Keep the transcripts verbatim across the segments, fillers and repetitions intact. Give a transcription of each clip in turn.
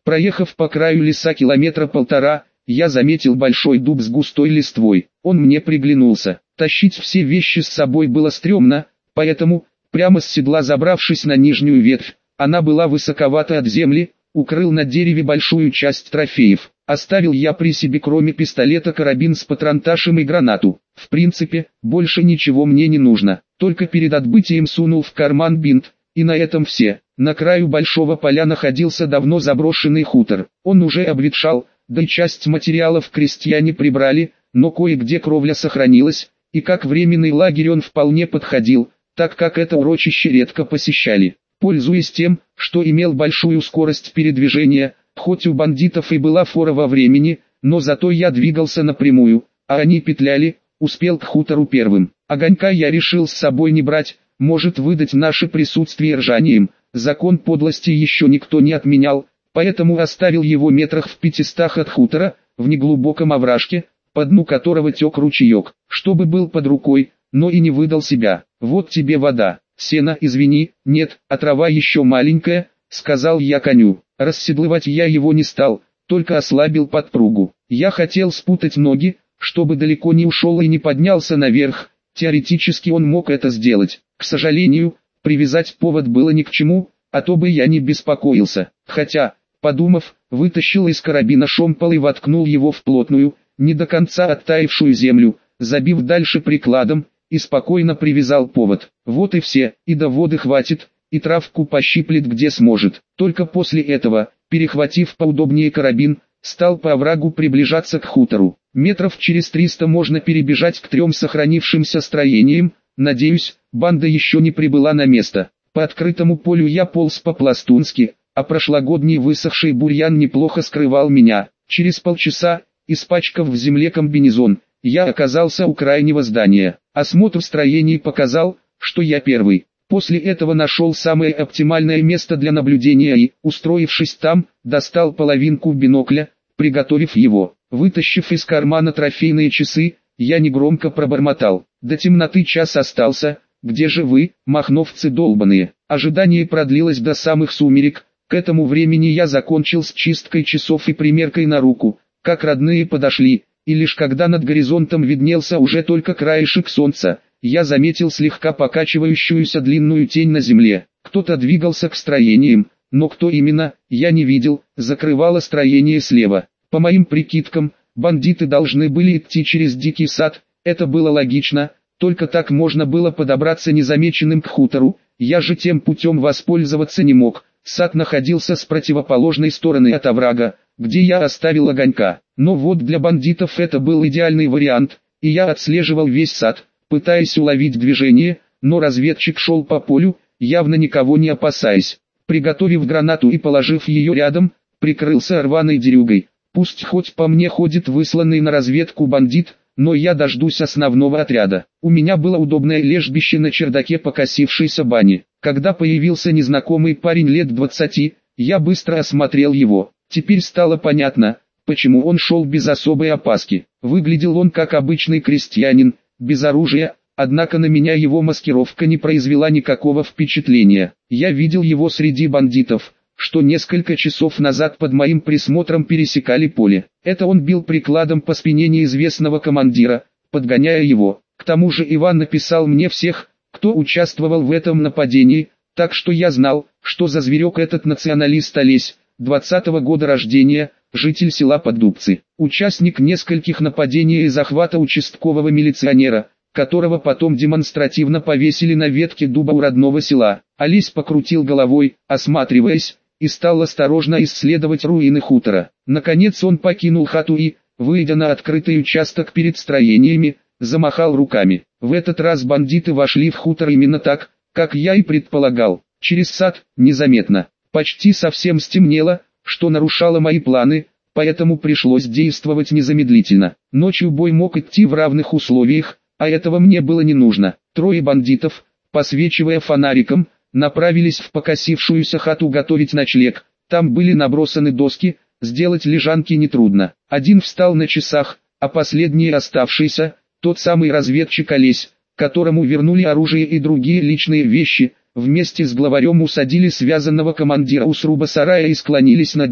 Проехав по краю леса километра полтора, я заметил большой дуб с густой листвой. Он мне приглянулся. Тащить все вещи с собой было стрёмно, поэтому, прямо с седла забравшись на нижнюю ветвь, она была высоковата от земли, укрыл на дереве большую часть трофеев. Оставил я при себе кроме пистолета карабин с патронташем и гранату. В принципе, больше ничего мне не нужно. Только перед отбытием сунул в карман бинт, и на этом все. На краю большого поля находился давно заброшенный хутор. Он уже обветшал, да и часть материалов крестьяне прибрали, но кое-где кровля сохранилась, и как временный лагерь он вполне подходил, так как это урочище редко посещали. Пользуясь тем, что имел большую скорость передвижения, хоть у бандитов и была фора во времени, но зато я двигался напрямую, а они петляли, успел к хутору первым. Огонька я решил с собой не брать, может выдать наше присутствие ржанием. Закон подлости еще никто не отменял, поэтому оставил его метрах в пятистах от хутора, в неглубоком овражке, по дну которого тек ручеек, чтобы был под рукой, но и не выдал себя. Вот тебе вода. Сено, извини, нет, а трава еще маленькая, сказал я коню. Расседлывать я его не стал, только ослабил подпругу. Я хотел спутать ноги, чтобы далеко не ушел и не поднялся наверх. Теоретически он мог это сделать. К сожалению, привязать повод было ни к чему, а то бы я не беспокоился. Хотя, подумав, вытащил из карабина шомпол и воткнул его в плотную, не до конца оттаившую землю, забив дальше прикладом, и спокойно привязал повод. Вот и все, и до воды хватит, и травку пощиплет где сможет. Только после этого, перехватив поудобнее карабин, стал по оврагу приближаться к хутору. Метров через триста можно перебежать к трем сохранившимся строениям. Надеюсь, банда еще не прибыла на место. По открытому полю я полз по-пластунски, а прошлогодний высохший бурьян неплохо скрывал меня. Через полчаса, испачкав в земле комбинезон, я оказался у крайнего здания. Осмотр строений показал, что я первый. После этого нашел самое оптимальное место для наблюдения и, устроившись там, достал половинку бинокля, приготовив его. Вытащив из кармана трофейные часы, я негромко пробормотал: «До темноты час остался, где же вы, махновцы долбаные?» Ожидание продлилось до самых сумерек. К этому времени я закончил с чисткой часов и примеркой на руку, как родные подошли, и лишь когда над горизонтом виднелся уже только краешек солнца, я заметил слегка покачивающуюся длинную тень на земле. Кто-то двигался к строениям, но кто именно, я не видел. Закрывало строение слева. По моим прикидкам, бандиты должны были идти через дикий сад, это было логично, только так можно было подобраться незамеченным к хутору, я же тем путем воспользоваться не мог. Сад находился с противоположной стороны от оврага, где я оставил огонька. Но вот для бандитов это был идеальный вариант, и я отслеживал весь сад, пытаясь уловить движение, но разведчик шел по полю, явно никого не опасаясь. Приготовив гранату и положив ее рядом, прикрылся рваной дерюгой. Пусть хоть по мне ходит высланный на разведку бандит, но я дождусь основного отряда. У меня было удобное лежбище на чердаке покосившейся бани. Когда появился незнакомый парень лет двадцати, я быстро осмотрел его. Теперь стало понятно, почему он шел без особой опаски. Выглядел он как обычный крестьянин, без оружия, однако на меня его маскировка не произвела никакого впечатления. Я видел его среди бандитов, что несколько часов назад под моим присмотром пересекали поле. Это он бил прикладом по спине неизвестного командира, подгоняя его. К тому же Иван написал мне всех, кто участвовал в этом нападении, так что я знал, что за зверек этот националист Олесь, двадцатого года рождения, житель села Поддубцы, участник нескольких нападений и захвата участкового милиционера, которого потом демонстративно повесили на ветке дуба у родного села. Олесь покрутил головой, осматриваясь, и стал осторожно исследовать руины хутора. Наконец он покинул хату и, выйдя на открытый участок перед строениями, замахал руками. В этот раз бандиты вошли в хутор именно так, как я и предполагал, через сад, незаметно. Почти совсем стемнело, что нарушало мои планы, поэтому пришлось действовать незамедлительно. Ночью бой мог идти в равных условиях, а этого мне было не нужно. Трое бандитов, посвечивая фонариком, направились в покосившуюся хату готовить ночлег. Там были набросаны доски, сделать лежанки нетрудно. Один встал на часах, а последний оставшийся, тот самый разведчик Олесь, которому вернули оружие и другие личные вещи, вместе с главарем усадили связанного командира у сруба сарая и склонились над ним,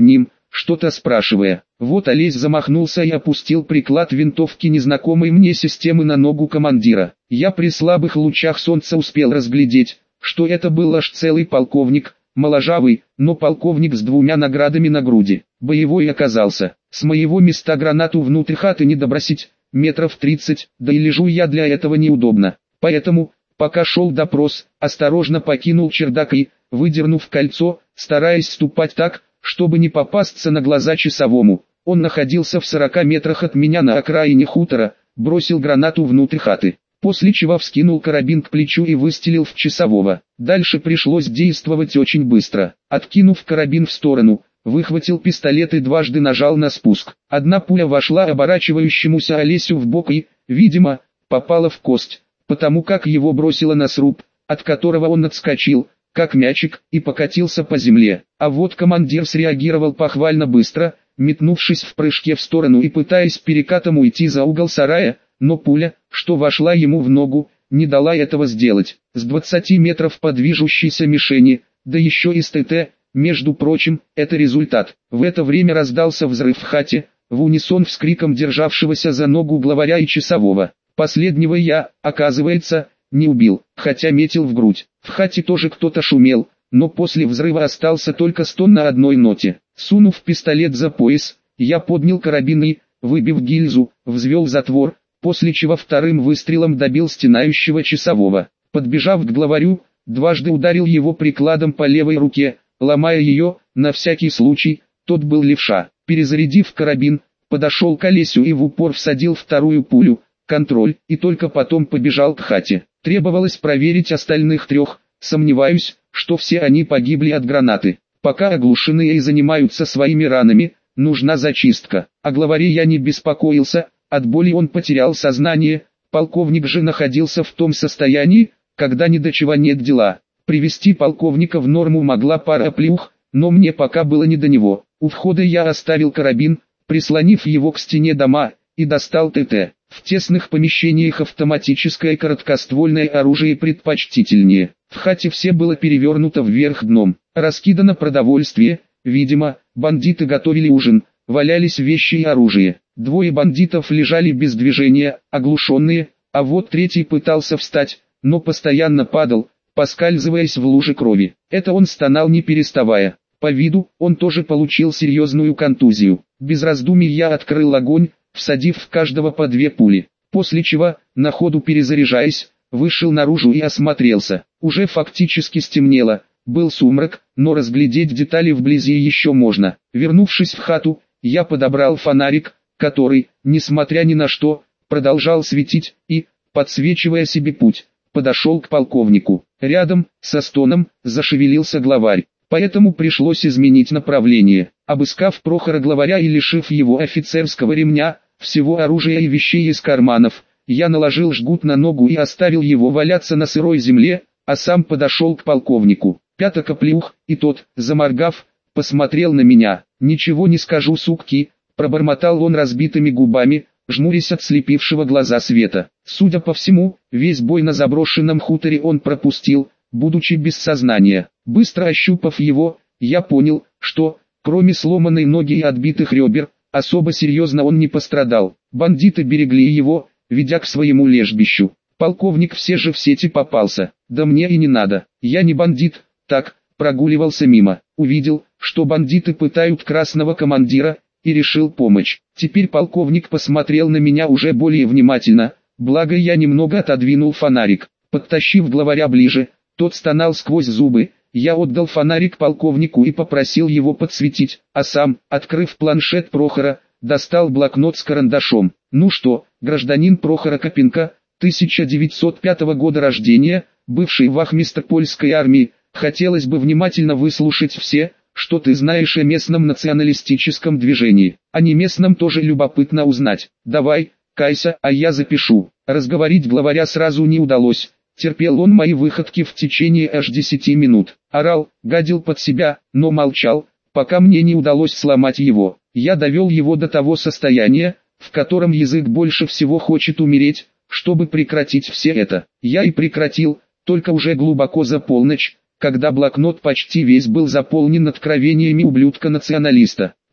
что-то спрашивая. Вот Олесь замахнулся и опустил приклад винтовки незнакомой мне системы на ногу командира. Я при слабых лучах солнца успел разглядеть, что это был аж целый полковник, моложавый, но полковник с двумя наградами на груди. Боевой оказался. С моего места гранату внутрь хаты не добросить, метров тридцать, да и лежу я для этого неудобно. Поэтому, пока шел допрос, осторожно покинул чердак и, выдернув кольцо, стараясь ступать так, чтобы не попасться на глаза часовому, он находился в сорока метрах от меня на окраине хутора, бросил гранату внутрь хаты, после чего вскинул карабин к плечу и выстрелил в часового. Дальше пришлось действовать очень быстро. Откинув карабин в сторону, выхватил пистолет и дважды нажал на спуск. Одна пуля вошла оборачивающемуся Олесю в бок и, видимо, попала в кость, потому как его бросило на сруб, от которого он отскочил, как мячик, и покатился по земле. А вот командир среагировал похвально быстро, метнувшись в прыжке в сторону и пытаясь перекатом уйти за угол сарая, но пуля, что вошла ему в ногу, не дала этого сделать. С двадцати метров по движущейся мишени, да еще и с ТТ, между прочим, это результат. В это время раздался взрыв в хате, в унисон вскриком державшегося за ногу главаря и часового. Последнего я, оказывается, не убил, хотя метил в грудь. В хате тоже кто-то шумел, но после взрыва остался только стон на одной ноте. Сунув пистолет за пояс, я поднял карабин и, выбив гильзу, взвел затвор, после чего вторым выстрелом добил стенающего часового. Подбежав к главарю, дважды ударил его прикладом по левой руке, ломая ее, на всякий случай, тот был левша. Перезарядив карабин, подошел к Олесю и в упор всадил вторую пулю, контроль, и только потом побежал к хате. Требовалось проверить остальных трех, сомневаюсь, что все они погибли от гранаты. Пока оглушенные и занимаются своими ранами, нужна зачистка. О главаре я не беспокоился, от боли он потерял сознание, полковник же находился в том состоянии, когда ни до чего нет дела. Привести полковника в норму могла пара плюх, но мне пока было не до него. У входа я оставил карабин, прислонив его к стене дома, и достал ТТ. В тесных помещениях автоматическое короткоствольное оружие предпочтительнее. В хате все было перевернуто вверх дном, раскидано продовольствие, видимо, бандиты готовили ужин, валялись вещи и оружие. Двое бандитов лежали без движения, оглушенные, а вот третий пытался встать, но постоянно падал, поскальзываясь в луже крови. Это он стонал не переставая. По виду, он тоже получил серьезную контузию. Без раздумий я открыл огонь, всадив в каждого по две пули, после чего, на ходу перезаряжаясь, вышел наружу и осмотрелся. Уже фактически стемнело, был сумрак, но разглядеть детали вблизи еще можно. Вернувшись в хату, я подобрал фонарик, который, несмотря ни на что, продолжал светить, и, подсвечивая себе путь, подошел к полковнику. Рядом, со стоном, зашевелился главарь, поэтому пришлось изменить направление. Обыскав Прохора главаря и лишив его офицерского ремня, всего оружия и вещей из карманов, я наложил жгут на ногу и оставил его валяться на сырой земле, а сам подошел к полковнику. Пяток оплюх, и тот, заморгав, посмотрел на меня. «Ничего не скажу, сукки», пробормотал он разбитыми губами, жмурясь от слепившего глаза света. Судя по всему, весь бой на заброшенном хуторе он пропустил, будучи без сознания. Быстро ощупав его, я понял, что, кроме сломанной ноги и отбитых ребер, особо серьезно он не пострадал. Бандиты берегли его, ведя к своему лежбищу. Полковник все же в сети попался. Да мне и не надо. Я не бандит, так, прогуливался мимо. Увидел, что бандиты пытают красного командира, и решил помочь. Теперь полковник посмотрел на меня уже более внимательно, благо я немного отодвинул фонарик. Подтащив главаря ближе, тот стонал сквозь зубы. Я отдал фонарик полковнику и попросил его подсветить, а сам, открыв планшет Прохора, достал блокнот с карандашом. «Ну что, гражданин Прохор Акопенко, тысяча девятьсот пятого года рождения, бывший вахмистр польской армии, хотелось бы внимательно выслушать все, что ты знаешь о местном националистическом движении. О неместном тоже любопытно узнать. Давай, кайся, а я запишу». Разговорить главаря сразу не удалось. Терпел он мои выходки в течение аж десяти минут. Орал, гадил под себя, но молчал, пока мне не удалось сломать его. Я довел его до того состояния, в котором язык больше всего хочет умереть, чтобы прекратить все это. Я и прекратил, только уже глубоко за полночь, когда блокнот почти весь был заполнен откровениями ублюдка-националиста.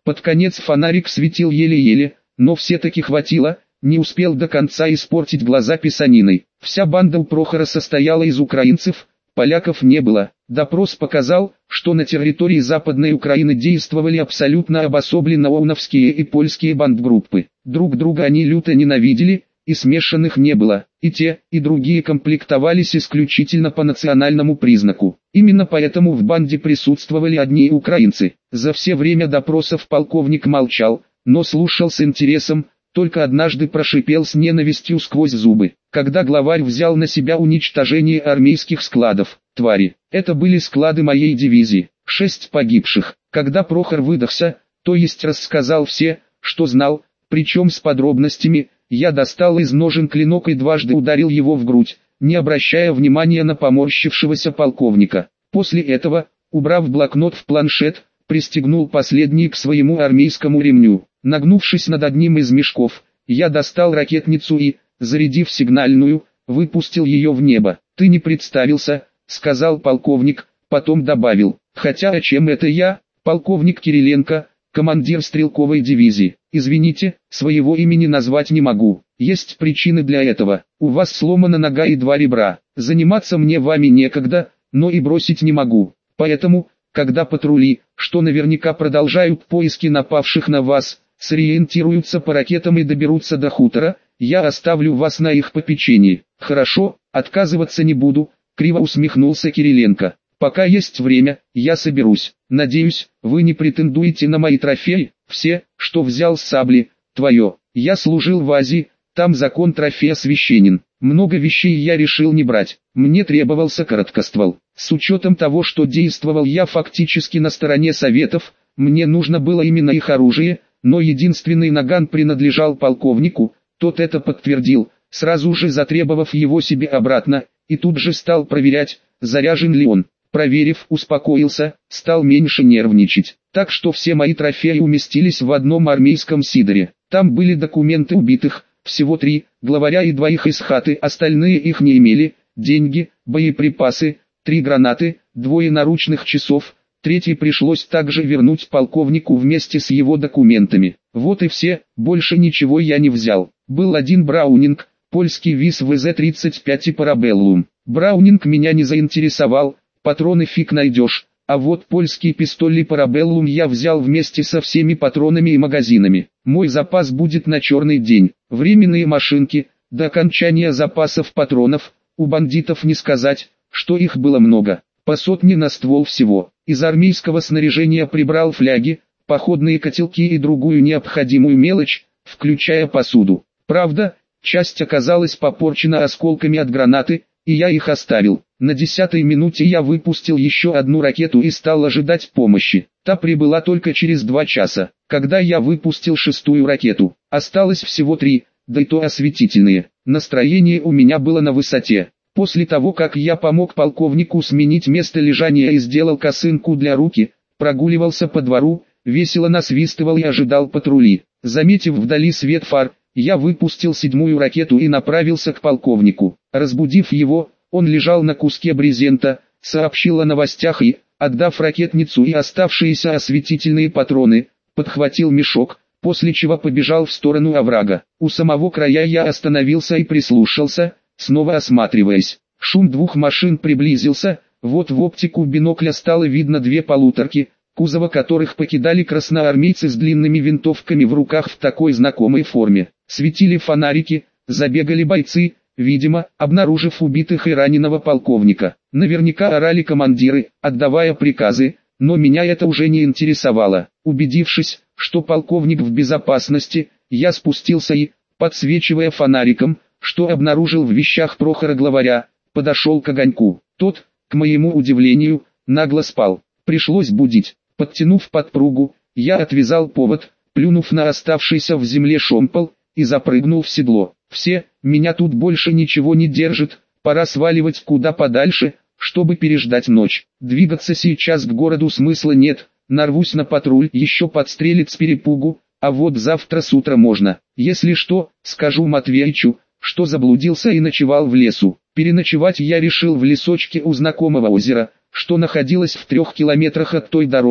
Под конец фонарик светил еле-еле, но все-таки хватило, не успел до конца испортить глаза писаниной. Вся банда у Прохора состояла из украинцев, поляков не было. Допрос показал, что на территории Западной Украины действовали абсолютно обособленно ОУНовские и польские бандгруппы. Друг друга они люто ненавидели, и смешанных не было. И те, и другие комплектовались исключительно по национальному признаку. Именно поэтому в банде присутствовали одни украинцы. За все время допросов полковник молчал, но слушал с интересом, только однажды прошипел с ненавистью сквозь зубы, когда главарь взял на себя уничтожение армейских складов. Твари, это были склады моей дивизии, шесть погибших. Когда Прохор выдохся, то есть рассказал все, что знал, причем с подробностями, я достал из ножен клинок и дважды ударил его в грудь, не обращая внимания на поморщившегося полковника. После этого, убрав блокнот в планшет, пристегнул последний к своему армейскому ремню. Нагнувшись над одним из мешков, я достал ракетницу и, зарядив сигнальную, выпустил ее в небо. «Ты не представился», — сказал полковник, потом добавил: «Хотя о чем это я, полковник Кириленко, командир стрелковой дивизии. Извините, своего имени назвать не могу. Есть причины для этого. У вас сломана нога и два ребра. Заниматься мне вами некогда, но и бросить не могу. Поэтому, когда патрули, что наверняка продолжают поиски напавших на вас, сориентируются по ракетам и доберутся до хутора, я оставлю вас на их попечении». «Хорошо, отказываться не буду», — криво усмехнулся Кириленко. «Пока есть время, я соберусь. Надеюсь, вы не претендуете на мои трофеи. Все, что взял с сабли, твое. Я служил в Азии, там закон трофея священен. Много вещей я решил не брать. Мне требовался короткоствол. С учетом того, что действовал я фактически на стороне Советов, мне нужно было именно их оружие, но единственный наган принадлежал полковнику, тот это подтвердил, сразу же затребовав его себе обратно, и тут же стал проверять, заряжен ли он. Проверив, успокоился, стал меньше нервничать. Так что все мои трофеи уместились в одном армейском сидоре. Там были документы убитых, всего три, главаря и двоих из хаты, остальные их не имели, деньги, боеприпасы, три гранаты, двое наручных часов, третий пришлось также вернуть полковнику вместе с его документами. Вот и все, больше ничего я не взял. Был один Браунинг, польский ВИС ВЗ тридцать пять и Парабеллум. Браунинг меня не заинтересовал, патроны фиг найдешь, а вот польский пистоль и Парабеллум я взял вместе со всеми патронами и магазинами. Мой запас будет на черный день. Временные машинки, до окончания запасов патронов, у бандитов не сказать, что их было много, по сотне на ствол всего. Из армейского снаряжения прибрал фляги, походные котелки и другую необходимую мелочь, включая посуду. Правда, часть оказалась попорчена осколками от гранаты, и я их оставил. На десятой минуте я выпустил еще одну ракету и стал ожидать помощи. Та прибыла только через два часа, когда я выпустил шестую ракету. Осталось всего три, да и то осветительные. Настроение у меня было на высоте. После того, как я помог полковнику сменить место лежания и сделал косынку для руки, прогуливался по двору, весело насвистывал и ожидал патрули. Заметив вдали свет фар, я выпустил седьмую ракету и направился к полковнику. Разбудив его, он лежал на куске брезента, сообщил о новостях и, отдав ракетницу и оставшиеся осветительные патроны, подхватил мешок, после чего побежал в сторону оврага. У самого края я остановился и прислушался, снова осматриваясь. Шум двух машин приблизился, вот в оптику бинокля стало видно две полуторки, кузова которых покидали красноармейцы с длинными винтовками в руках в такой знакомой форме. Светили фонарики, забегали бойцы, видимо, обнаружив убитых и раненого полковника. Наверняка орали командиры, отдавая приказы, но меня это уже не интересовало. Убедившись, что полковник в безопасности, я спустился и, подсвечивая фонариком, что обнаружил в вещах Прохора главаря, подошел к огоньку. Тот, к моему удивлению, нагло спал. Пришлось будить. Подтянув подпругу, я отвязал повод, плюнув на оставшийся в земле шомпол, и запрыгнул в седло. Все, меня тут больше ничего не держит, пора сваливать куда подальше, чтобы переждать ночь. Двигаться сейчас к городу смысла нет, нарвусь на патруль, еще подстрелит с перепугу, а вот завтра с утра можно. Если что, скажу Матвеичу, что заблудился и ночевал в лесу. Переночевать я решил в лесочке у знакомого озера, что находилось в трех километрах от той дороги,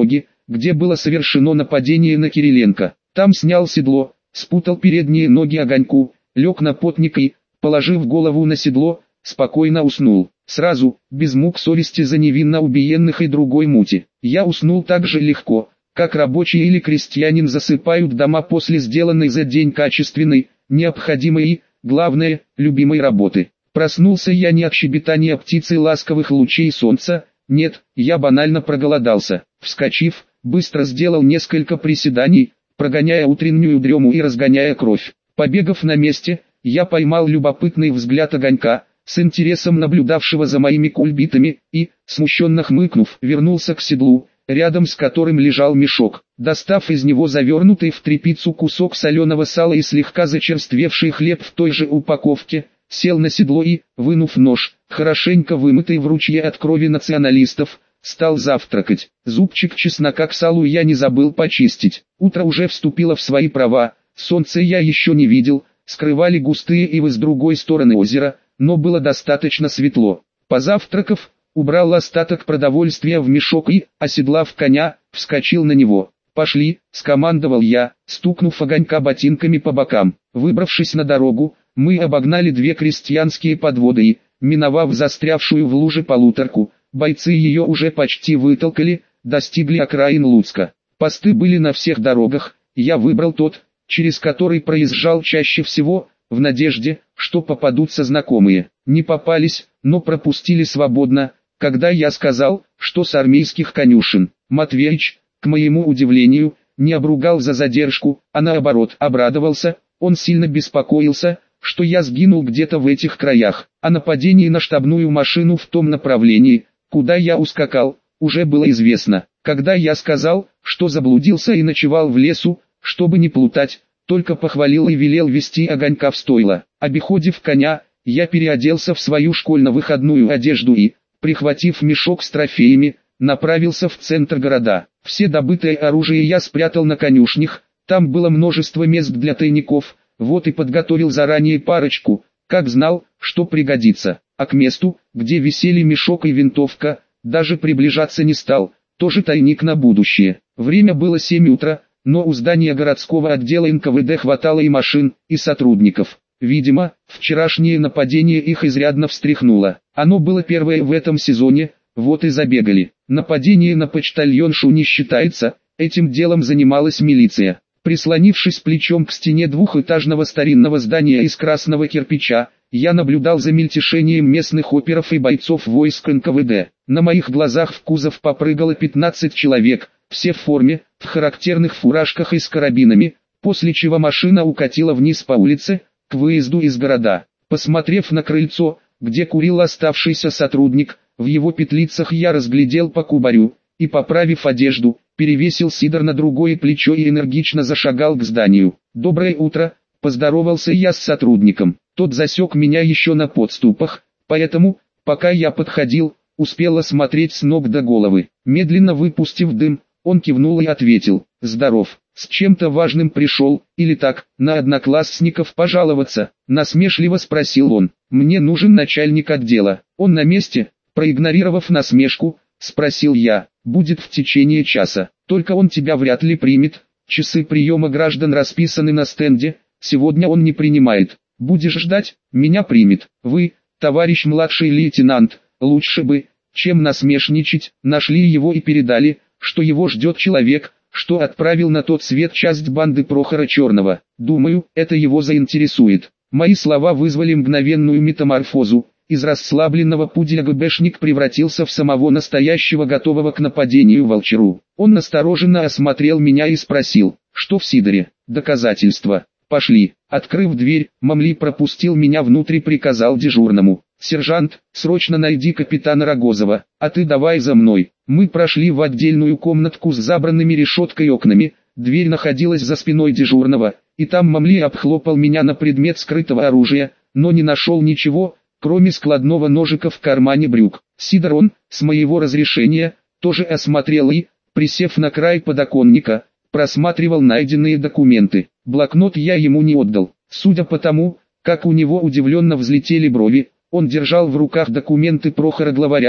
где было совершено нападение на Кириленко. Там снял седло, спутал передние ноги Огоньку, лег на потник и, положив голову на седло, спокойно уснул. Сразу, без мук совести за невинно убиенных и другой мути. Я уснул так же легко, как рабочий или крестьянин засыпают дома после сделанной за день качественной, необходимой и, главное, любимой работы. Проснулся я не от щебетания птицы ласковых лучей солнца, нет, я банально проголодался. Вскочив, быстро сделал несколько приседаний, прогоняя утреннюю дрему и разгоняя кровь. Побегав на месте, я поймал любопытный взгляд Огонька, с интересом наблюдавшего за моими кульбитами, и, смущенно хмыкнув, вернулся к седлу, рядом с которым лежал мешок. Достав из него завернутый в тряпицу кусок соленого сала и слегка зачерствевший хлеб в той же упаковке, сел на седло и, вынув нож, хорошенько вымытый в ручье от крови националистов, стал завтракать. Зубчик чеснока к салу я не забыл почистить. Утро уже вступило в свои права, солнце я еще не видел, скрывали густые ивы с другой стороны озера, но было достаточно светло. Позавтракав, убрал остаток продовольствия в мешок и, оседлав коня, вскочил на него. «Пошли», — скомандовал я, стукнув Огонька ботинками по бокам. Выбравшись на дорогу, мы обогнали две крестьянские подводы и, миновав застрявшую в луже полуторку, бойцы ее уже почти вытолкали, достигли окраин Луцка. Посты были на всех дорогах, я выбрал тот, через который проезжал чаще всего, в надежде, что попадутся знакомые. Не попались, но пропустили свободно, когда я сказал, что с армейских конюшен. Матвеич, к моему удивлению, не обругал за задержку, а наоборот обрадовался. Он сильно беспокоился, что я сгинул где-то в этих краях. О нападении на штабную машину в том направлении, куда я ускакал, уже было известно. Когда я сказал, что заблудился и ночевал в лесу, чтобы не плутать, только похвалил и велел вести Огонька в стойло. Обиходив коня, я переоделся в свою школьно-выходную одежду и, прихватив мешок с трофеями, направился в центр города. Все добытое оружие я спрятал на конюшнях, там было множество мест для тайников, вот и подготовил заранее парочку, как знал, что пригодится. А к месту, где висели мешок и винтовка, даже приближаться не стал, тоже тайник на будущее. Время было семь утра, но у здания городского отдела эн ка вэ дэ хватало и машин, и сотрудников. Видимо, вчерашнее нападение их изрядно встряхнуло. Оно было первое в этом сезоне, вот и забегали. Нападение на почтальоншу не считается, этим делом занималась милиция. Прислонившись плечом к стене двухэтажного старинного здания из красного кирпича, я наблюдал за мельтешением местных оперов и бойцов войск эн ка вэ дэ. На моих глазах в кузов попрыгало пятнадцать человек, все в форме, в характерных фуражках и с карабинами, после чего машина укатила вниз по улице, к выезду из города. Посмотрев на крыльцо, где курил оставшийся сотрудник, в его петлицах я разглядел по кубарю, и, поправив одежду, перевесил сидор на другое плечо и энергично зашагал к зданию. «Доброе утро», — поздоровался я с сотрудником. Тот засек меня еще на подступах, поэтому, пока я подходил, успел осмотреть с ног до головы. Медленно выпустив дым, он кивнул и ответил: «Здоров, с чем-то важным пришел, или так, на одноклассников пожаловаться?» Насмешливо спросил он. «Мне нужен начальник отдела». «Он на месте?» Проигнорировав насмешку, спросил я. «Будет в течение часа, только он тебя вряд ли примет, часы приема граждан расписаны на стенде, сегодня он не принимает. Будешь ждать, меня примет. Вы, товарищ младший лейтенант, лучше бы, чем насмешничать, нашли его и передали, что его ждет человек, что отправил на тот свет часть банды Прохора Черного. Думаю, это его заинтересует». Мои слова вызвали мгновенную метаморфозу. Из расслабленного пуделя ГБшник превратился в самого настоящего готового к нападению волчару. Он настороженно осмотрел меня и спросил: «Что в сидоре?» «Доказательства. Пошли». Открыв дверь, Мамли пропустил меня внутрь и приказал дежурному: «Сержант, срочно найди капитана Рогозова, а ты давай за мной». Мы прошли в отдельную комнатку с забранными решеткой окнами, дверь находилась за спиной дежурного, и там Мамли обхлопал меня на предмет скрытого оружия, но не нашел ничего, кроме складного ножика в кармане брюк. Сидор он, с моего разрешения, тоже осмотрел и, присев на край подоконника, просматривал найденные документы. Блокнот я ему не отдал. Судя по тому, как у него удивленно взлетели брови, он держал в руках документы Прохора Главаря,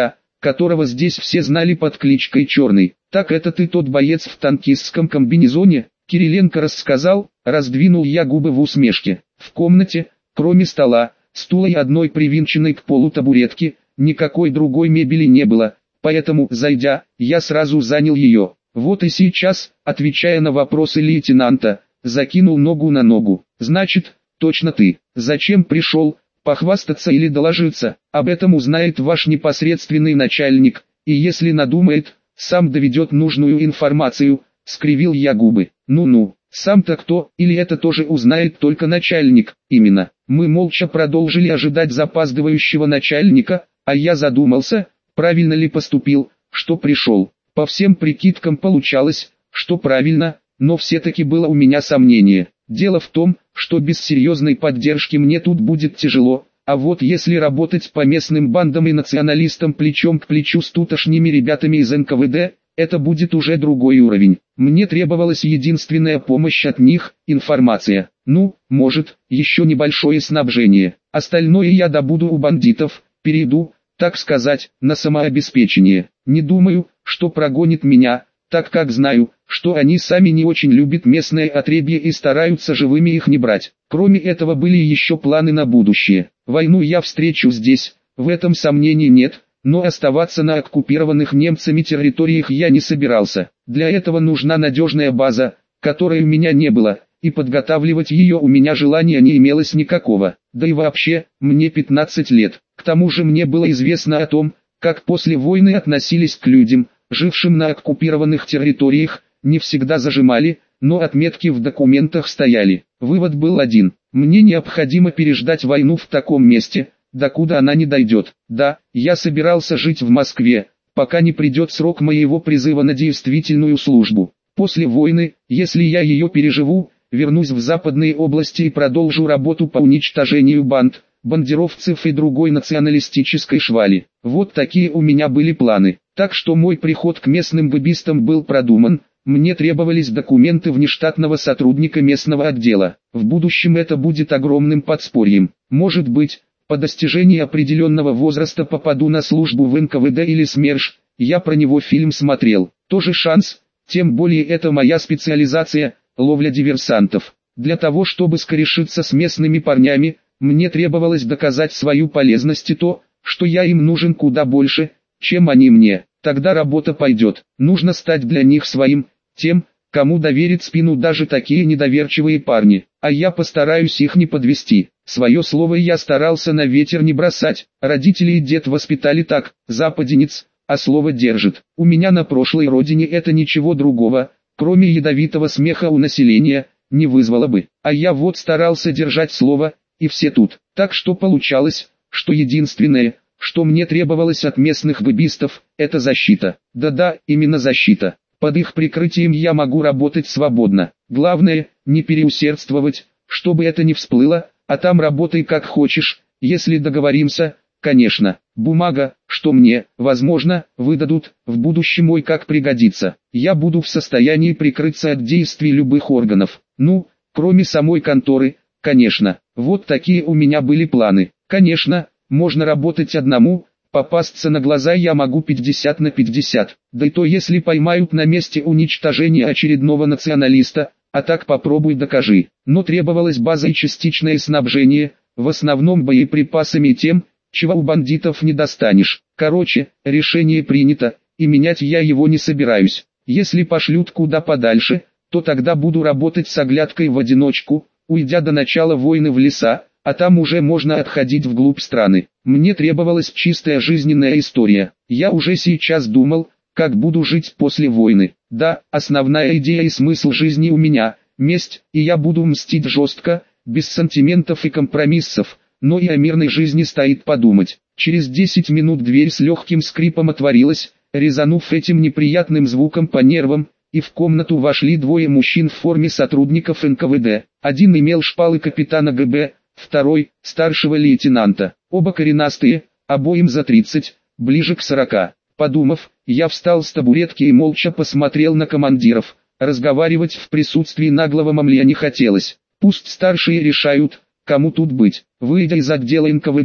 которого здесь все знали под кличкой Черный. Так это ты тот боец в танкистском комбинезоне? Кириленко рассказал, раздвинул я губы в усмешке. В комнате, кроме стола, стула и одной привинченной к полу табуретки, никакой другой мебели не было, поэтому, зайдя, я сразу занял ее. Вот и сейчас, отвечая на вопросы лейтенанта, закинул ногу на ногу. Значит, точно ты. Зачем пришел? Похвастаться или доложиться? Об этом узнает ваш непосредственный начальник, и если надумает, сам доведет нужную информацию. Скривил я губы. Ну-ну, сам-то кто, или это тоже узнает только начальник? Именно. Мы молча продолжили ожидать запаздывающего начальника, а я задумался, правильно ли поступил, что пришел. По всем прикидкам получалось, что правильно, но все-таки было у меня сомнение. Дело в том, что без серьезной поддержки мне тут будет тяжело, а вот если работать по местным бандам и националистам плечом к плечу с тутошними ребятами из эн ка вэ дэ, это будет уже другой уровень. Мне требовалась единственная помощь от них – информация. Ну, может, еще небольшое снабжение. Остальное я добуду у бандитов, перейду, так сказать, на самообеспечение. Не думаю, что прогонит меня, так как знаю, что они сами не очень любят местное отребье и стараются живыми их не брать. Кроме этого были еще планы на будущее. Войну я встречу здесь, в этом сомнений нет. Но оставаться на оккупированных немцами территориях я не собирался. Для этого нужна надежная база, которой у меня не было, и подготавливать ее у меня желания не имелось никакого. Да и вообще, мне пятнадцать лет. К тому же мне было известно о том, как после войны относились к людям, жившим на оккупированных территориях, не всегда зажимали, но отметки в документах стояли. Вывод был один: мне необходимо переждать войну в таком месте, докуда она не дойдет. Да, я собирался жить в Москве, пока не придет срок моего призыва на действительную службу. После войны, если я ее переживу, вернусь в западные области и продолжу работу по уничтожению банд, бандеровцев и другой националистической швали. Вот такие у меня были планы. Так что мой приход к местным бэбистам был продуман. Мне требовались документы внештатного сотрудника местного отдела. В будущем это будет огромным подспорьем. Может быть, по достижении определенного возраста попаду на службу в эн ка вэ дэ или СМЕРШ, я про него фильм смотрел. Тоже шанс, тем более это моя специализация, ловля диверсантов. Для того чтобы скорешиться с местными парнями, мне требовалось доказать свою полезность и то, что я им нужен куда больше, чем они мне. Тогда работа пойдет. Нужно стать для них своим, тем, кому доверит спину даже такие недоверчивые парни. А я постараюсь их не подвести. Свое слово я старался на ветер не бросать. Родители и дед воспитали так: западенец, а слово держит. У меня на прошлой родине это ничего другого, кроме ядовитого смеха у населения, не вызвало бы. А я вот старался держать слово, и все тут. Так что получалось, что единственное, что мне требовалось от местных бэбистов, это защита. Да-да, именно защита. Под их прикрытием я могу работать свободно. Главное, не переусердствовать, чтобы это не всплыло, а там работай как хочешь, если договоримся, конечно. Бумага, что мне, возможно, выдадут, в будущем ой как пригодится. Я буду в состоянии прикрыться от действий любых органов. Ну, кроме самой конторы, конечно. Вот такие у меня были планы. Конечно, можно работать одному, попасться на глаза я могу пятьдесят на пятьдесят. Да и то если поймают на месте уничтожения очередного националиста, а так попробуй докажи. Но требовалась база и частичное снабжение, в основном боеприпасами и тем, чего у бандитов не достанешь. Короче, решение принято, и менять я его не собираюсь. Если пошлют куда подальше, то тогда буду работать с оглядкой в одиночку, уйдя до начала войны в леса, а там уже можно отходить вглубь страны. Мне требовалась чистая жизненная история. Я уже сейчас думал, как буду жить после войны. Да, основная идея и смысл жизни у меня – месть, и я буду мстить жестко, без сантиментов и компромиссов, но и о мирной жизни стоит подумать. Через десять минут дверь с легким скрипом отворилась, резанув этим неприятным звуком по нервам, и в комнату вошли двое мужчин в форме сотрудников эн ка вэ дэ. Один имел шпалы капитана гэ бэ, второй – старшего лейтенанта. Оба коренастые, обоим за тридцать, ближе к сорока. Подумав, я встал с табуретки и молча посмотрел на командиров. Разговаривать в присутствии наглого мамля не хотелось. Пусть старшие решают, кому тут быть. Выйдя из отдела эн ка вэ дэ,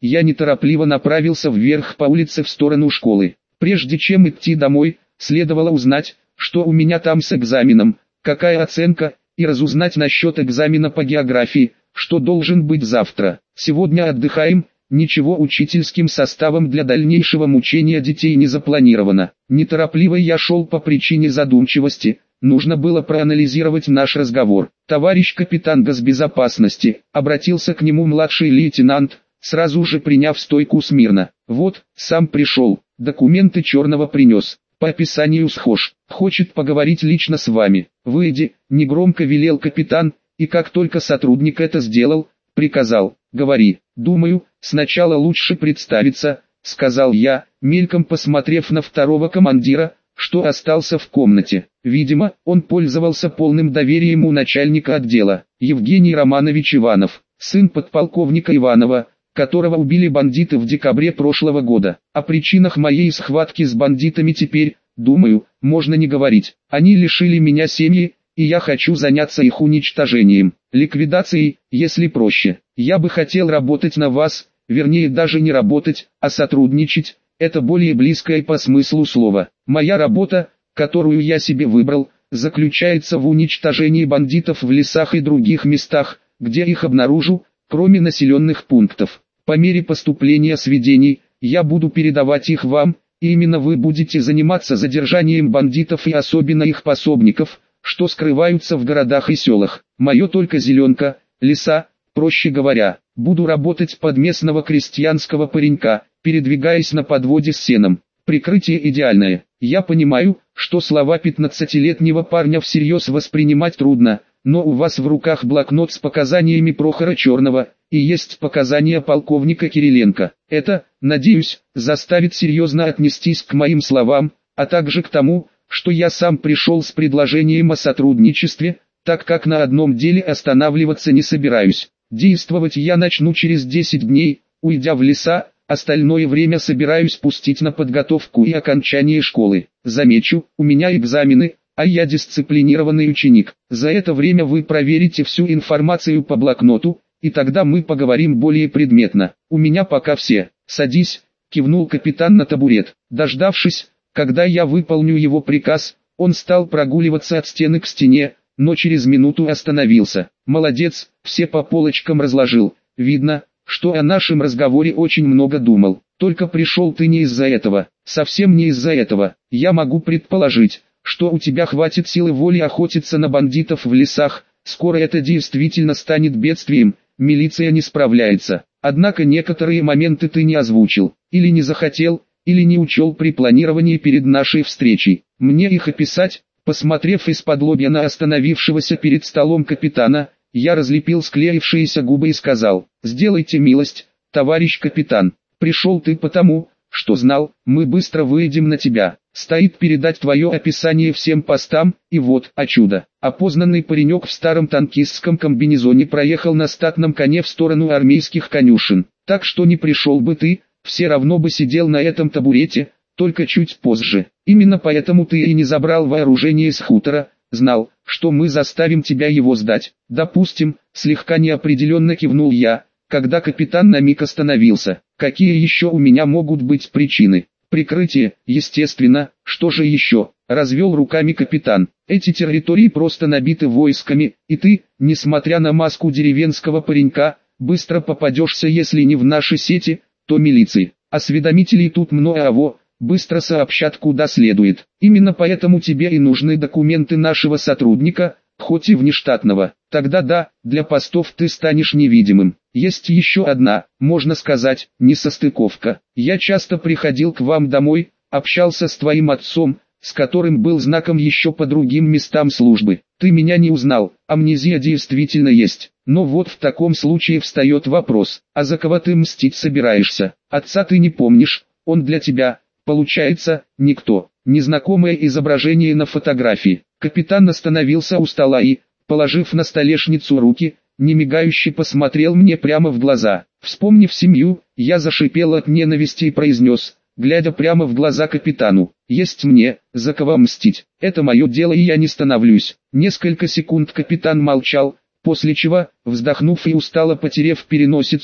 я неторопливо направился вверх по улице в сторону школы. Прежде чем идти домой, следовало узнать, что у меня там с экзаменом, какая оценка, и разузнать насчет экзамена по географии, что должен быть завтра. Сегодня отдыхаем, ничего учительским составом для дальнейшего мучения детей не запланировано. Неторопливо я шел по причине задумчивости, нужно было проанализировать наш разговор. Товарищ капитан госбезопасности, обратился к нему младший лейтенант, сразу же приняв стойку смирно. Вот, сам пришел, документы черного принес, по описанию схож, хочет поговорить лично с вами. Выйди, негромко велел капитан, и как только сотрудник это сделал, приказал, говори. Думаю, сначала лучше представиться, сказал я, мельком посмотрев на второго командира, что остался в комнате. Видимо, он пользовался полным доверием у начальника отдела. Евгений Романович Иванов, сын подполковника Иванова, которого убили бандиты в декабре прошлого года. О причинах моей схватки с бандитами теперь, думаю, можно не говорить. Они лишили меня семьи, и я хочу заняться их уничтожением, ликвидацией, если проще. Я бы хотел работать на вас, вернее даже не работать, а сотрудничать, это более близкое по смыслу слова. Моя работа, которую я себе выбрал, заключается в уничтожении бандитов в лесах и других местах, где их обнаружу, кроме населенных пунктов. По мере поступления сведений, я буду передавать их вам, и именно вы будете заниматься задержанием бандитов и особенно их пособников, что скрываются в городах и селах. Мое только зеленка, леса, проще говоря, буду работать под местного крестьянского паренька, передвигаясь на подводе с сеном. Прикрытие идеальное. Я понимаю, что слова пятнадцатилетнего парня всерьез воспринимать трудно, но у вас в руках блокнот с показаниями Прохора Черного, и есть показания полковника Кириленко. Это, надеюсь, заставит серьезно отнестись к моим словам, а также к тому, что я сам пришел с предложением о сотрудничестве, так как на одном деле останавливаться не собираюсь. Действовать я начну через десять дней, уйдя в леса, остальное время собираюсь пустить на подготовку и окончание школы. Замечу, у меня экзамены, а я дисциплинированный ученик. За это время вы проверите всю информацию по блокноту, и тогда мы поговорим более предметно. У меня пока все. Садись, кивнул капитан на табурет. Дождавшись, когда я выполню его приказ, он стал прогуливаться от стены к стене, но через минуту остановился. Молодец, все по полочкам разложил. Видно, что о нашем разговоре очень много думал. Только пришел ты не из-за этого, совсем не из-за этого. Я могу предположить, что у тебя хватит силы воли охотиться на бандитов в лесах. Скоро это действительно станет бедствием, милиция не справляется. Однако некоторые моменты ты не озвучил, или не захотел, или не учел при планировании перед нашей встречей. Мне их описать? Посмотрев из-под лобья на остановившегося перед столом капитана, я разлепил склеившиеся губы и сказал: «Сделайте милость, товарищ капитан, пришел ты потому, что знал, мы быстро выйдем на тебя. Стоит передать твое описание всем постам, и вот, о чудо, опознанный паренек в старом танкистском комбинезоне проехал на статном коне в сторону армейских конюшен. Так что не пришел бы ты, все равно бы сидел на этом табурете, только чуть позже. Именно поэтому ты и не забрал вооружение с хутора, знал, что мы заставим тебя его сдать. Допустим, слегка неопределенно кивнул я, когда капитан на миг остановился. Какие еще у меня могут быть причины? Прикрытие, естественно, что же еще? Развел руками капитан. Эти территории просто набиты войсками, и ты, несмотря на маску деревенского паренька, быстро попадешься, если не в наши сети, то милиции. Осведомителей тут много, аво, быстро сообщат куда следует. Именно поэтому тебе и нужны документы нашего сотрудника, хоть и внештатного. Тогда да, для постов ты станешь невидимым. Есть еще одна, можно сказать, несостыковка. Я часто приходил к вам домой, общался с твоим отцом, с которым был знаком еще по другим местам службы. Ты меня не узнал, амнезия действительно есть. Но вот в таком случае встает вопрос, а за кого ты мстить собираешься? Отца ты не помнишь, он для тебя, получается, никто. Незнакомое изображение на фотографии. Капитан остановился у стола и, положив на столешницу руки, немигающе посмотрел мне прямо в глаза. Вспомнив семью, я зашипел от ненависти и произнес, глядя прямо в глаза капитану: «Есть мне, за кого мстить. Это мое дело, и я не становлюсь». Несколько секунд капитан молчал, после чего, вздохнув и устало потерев переносицу,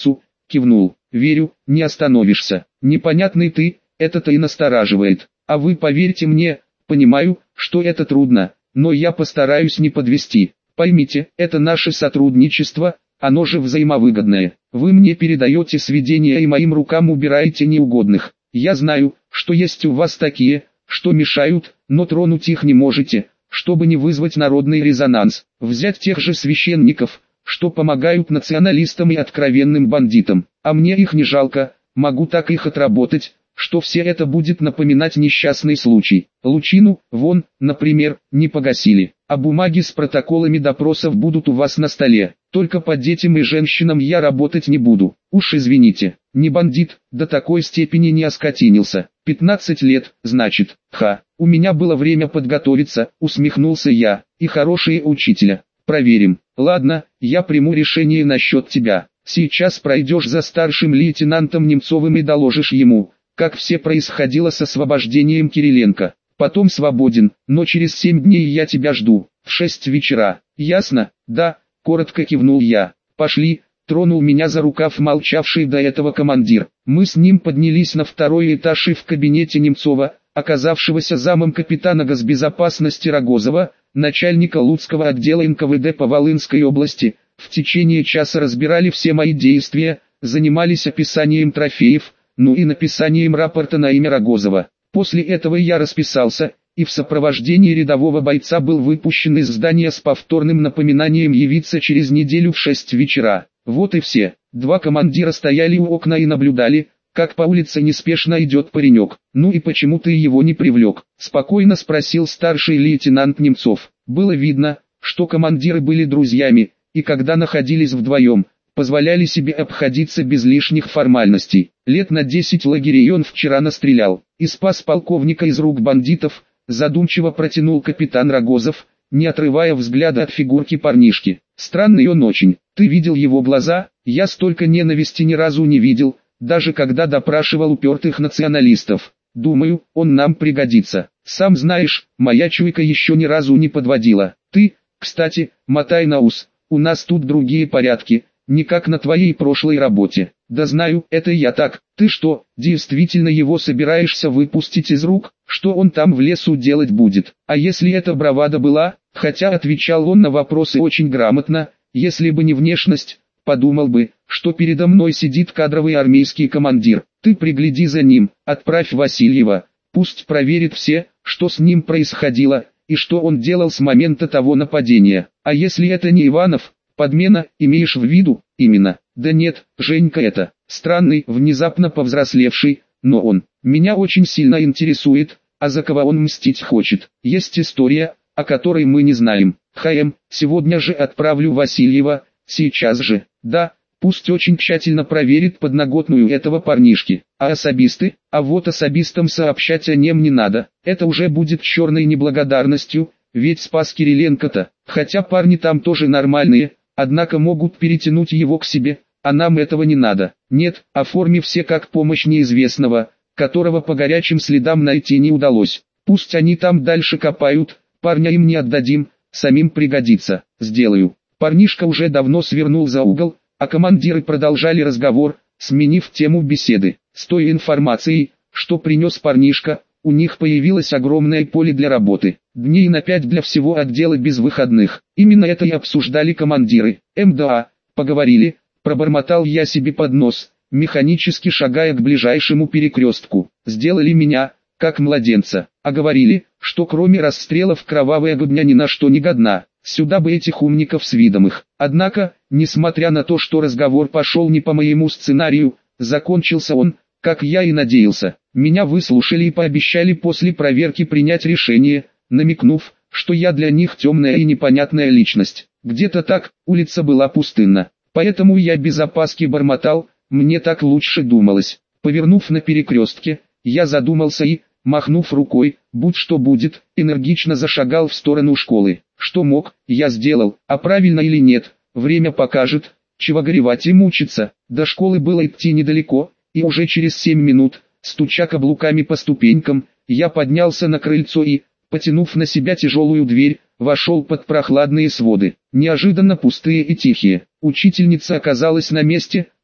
кивнул. Верю, не остановишься. Непонятный ты, это-то и настораживает. А вы поверьте мне, понимаю, что это трудно, но я постараюсь не подвести. Поймите, это наше сотрудничество, оно же взаимовыгодное. Вы мне передаете сведения и моим рукам убираете неугодных. Я знаю, что есть у вас такие, что мешают, но тронуть их не можете, чтобы не вызвать народный резонанс. Взять тех же священников, что помогают националистам и откровенным бандитам. А мне их не жалко, могу так их отработать, что все это будет напоминать несчастный случай. Лучину, вон, например, не погасили, а бумаги с протоколами допросов будут у вас на столе. Только по детям и женщинам я работать не буду. Уж извините, не бандит, до такой степени не оскотинился. пятнадцать лет, значит, ха, у меня было время подготовиться, усмехнулся я, и хорошие учителя. Проверим. Ладно, я приму решение насчет тебя. Сейчас пройдешь за старшим лейтенантом Немцовым и доложишь ему, как все происходило с освобождением Кириленко. Потом свободен, но через семь дней я тебя жду, в шесть вечера. Ясно? Да, коротко кивнул я. Пошли, тронул меня за рукав молчавший до этого командир. Мы с ним поднялись на второй этаж и в кабинете Немцова, оказавшегося замом капитана госбезопасности Рогозова, начальника Луцкого отдела эн ка вэ дэ по Волынской области, в течение часа разбирали все мои действия, занимались описанием трофеев, ну и написанием рапорта на имя Рогозова. После этого я расписался, и в сопровождении рядового бойца был выпущен из здания с повторным напоминанием явиться через неделю в шесть вечера. Вот и все. Два командира стояли у окна и наблюдали, как по улице неспешно идет паренек. «Ну и почему ты его не привлек?» – спокойно спросил старший лейтенант Немцов. Было видно, что командиры были друзьями, и когда находились вдвоем, позволяли себе обходиться без лишних формальностей. Лет на десять лагерей он вчера настрелял, и спас полковника из рук бандитов, задумчиво протянул капитан Рогозов, не отрывая взгляда от фигурки парнишки. Странный он очень. Ты видел его глаза? Я столько ненависти ни разу не видел, даже когда допрашивал упертых националистов. Думаю, он нам пригодится. Сам знаешь, моя чуйка еще ни разу не подводила. Ты, кстати, мотай на ус, у нас тут другие порядки, не как на твоей прошлой работе. Да знаю, это я так. Ты что, действительно его собираешься выпустить из рук? Что он там в лесу делать будет? А если это бравада была? Хотя отвечал он на вопросы очень грамотно, если бы не внешность, подумал бы, что передо мной сидит кадровый армейский командир. Ты пригляди за ним, отправь Васильева, пусть проверит все, что с ним происходило, и что он делал с момента того нападения. А если это не Иванов, подмена, имеешь в виду? Именно. Да нет, Женька это, странный, внезапно повзрослевший, но он, меня очень сильно интересует, а за кого он мстить хочет. Есть история, о которой мы не знаем. ХМ, сегодня же отправлю Васильева, сейчас же. Да, пусть очень тщательно проверит подноготную этого парнишки. А особисты? А вот особистам сообщать о нем не надо. Это уже будет черной неблагодарностью, ведь спас Кириленко-то. Хотя парни там тоже нормальные, однако могут перетянуть его к себе, а нам этого не надо. Нет, оформи все как помощь неизвестного, которого по горячим следам найти не удалось. Пусть они там дальше копают, парня им не отдадим, самим пригодится. Сделаю. Парнишка уже давно свернул за угол, а командиры продолжали разговор, сменив тему беседы. С той информацией, что принес парнишка, у них появилось огромное поле для работы. Дней на пять для всего отдела без выходных. Именно это и обсуждали командиры. МДА, поговорили, пробормотал я себе под нос, механически шагая к ближайшему перекрестку. Сделали меня, как младенца, а говорили, что кроме расстрелов кровавая губня ни на что не годна. Сюда бы этих умников с видом их. Однако, несмотря на то, что разговор пошел не по моему сценарию, закончился он, как я и надеялся. Меня выслушали и пообещали после проверки принять решение, намекнув, что я для них темная и непонятная личность. Где-то так, улица была пустынна. Поэтому я без опаски бормотал, мне так лучше думалось. Повернув на перекрестке, я задумался и, махнув рукой, будь что будет, энергично зашагал в сторону школы. Что мог, я сделал, а правильно или нет, время покажет, чего горевать и мучиться. До школы было идти недалеко, и уже через семь минут, стуча каблуками по ступенькам, я поднялся на крыльцо и, потянув на себя тяжелую дверь, вошел под прохладные своды, неожиданно пустые и тихие. Учительница оказалась на месте,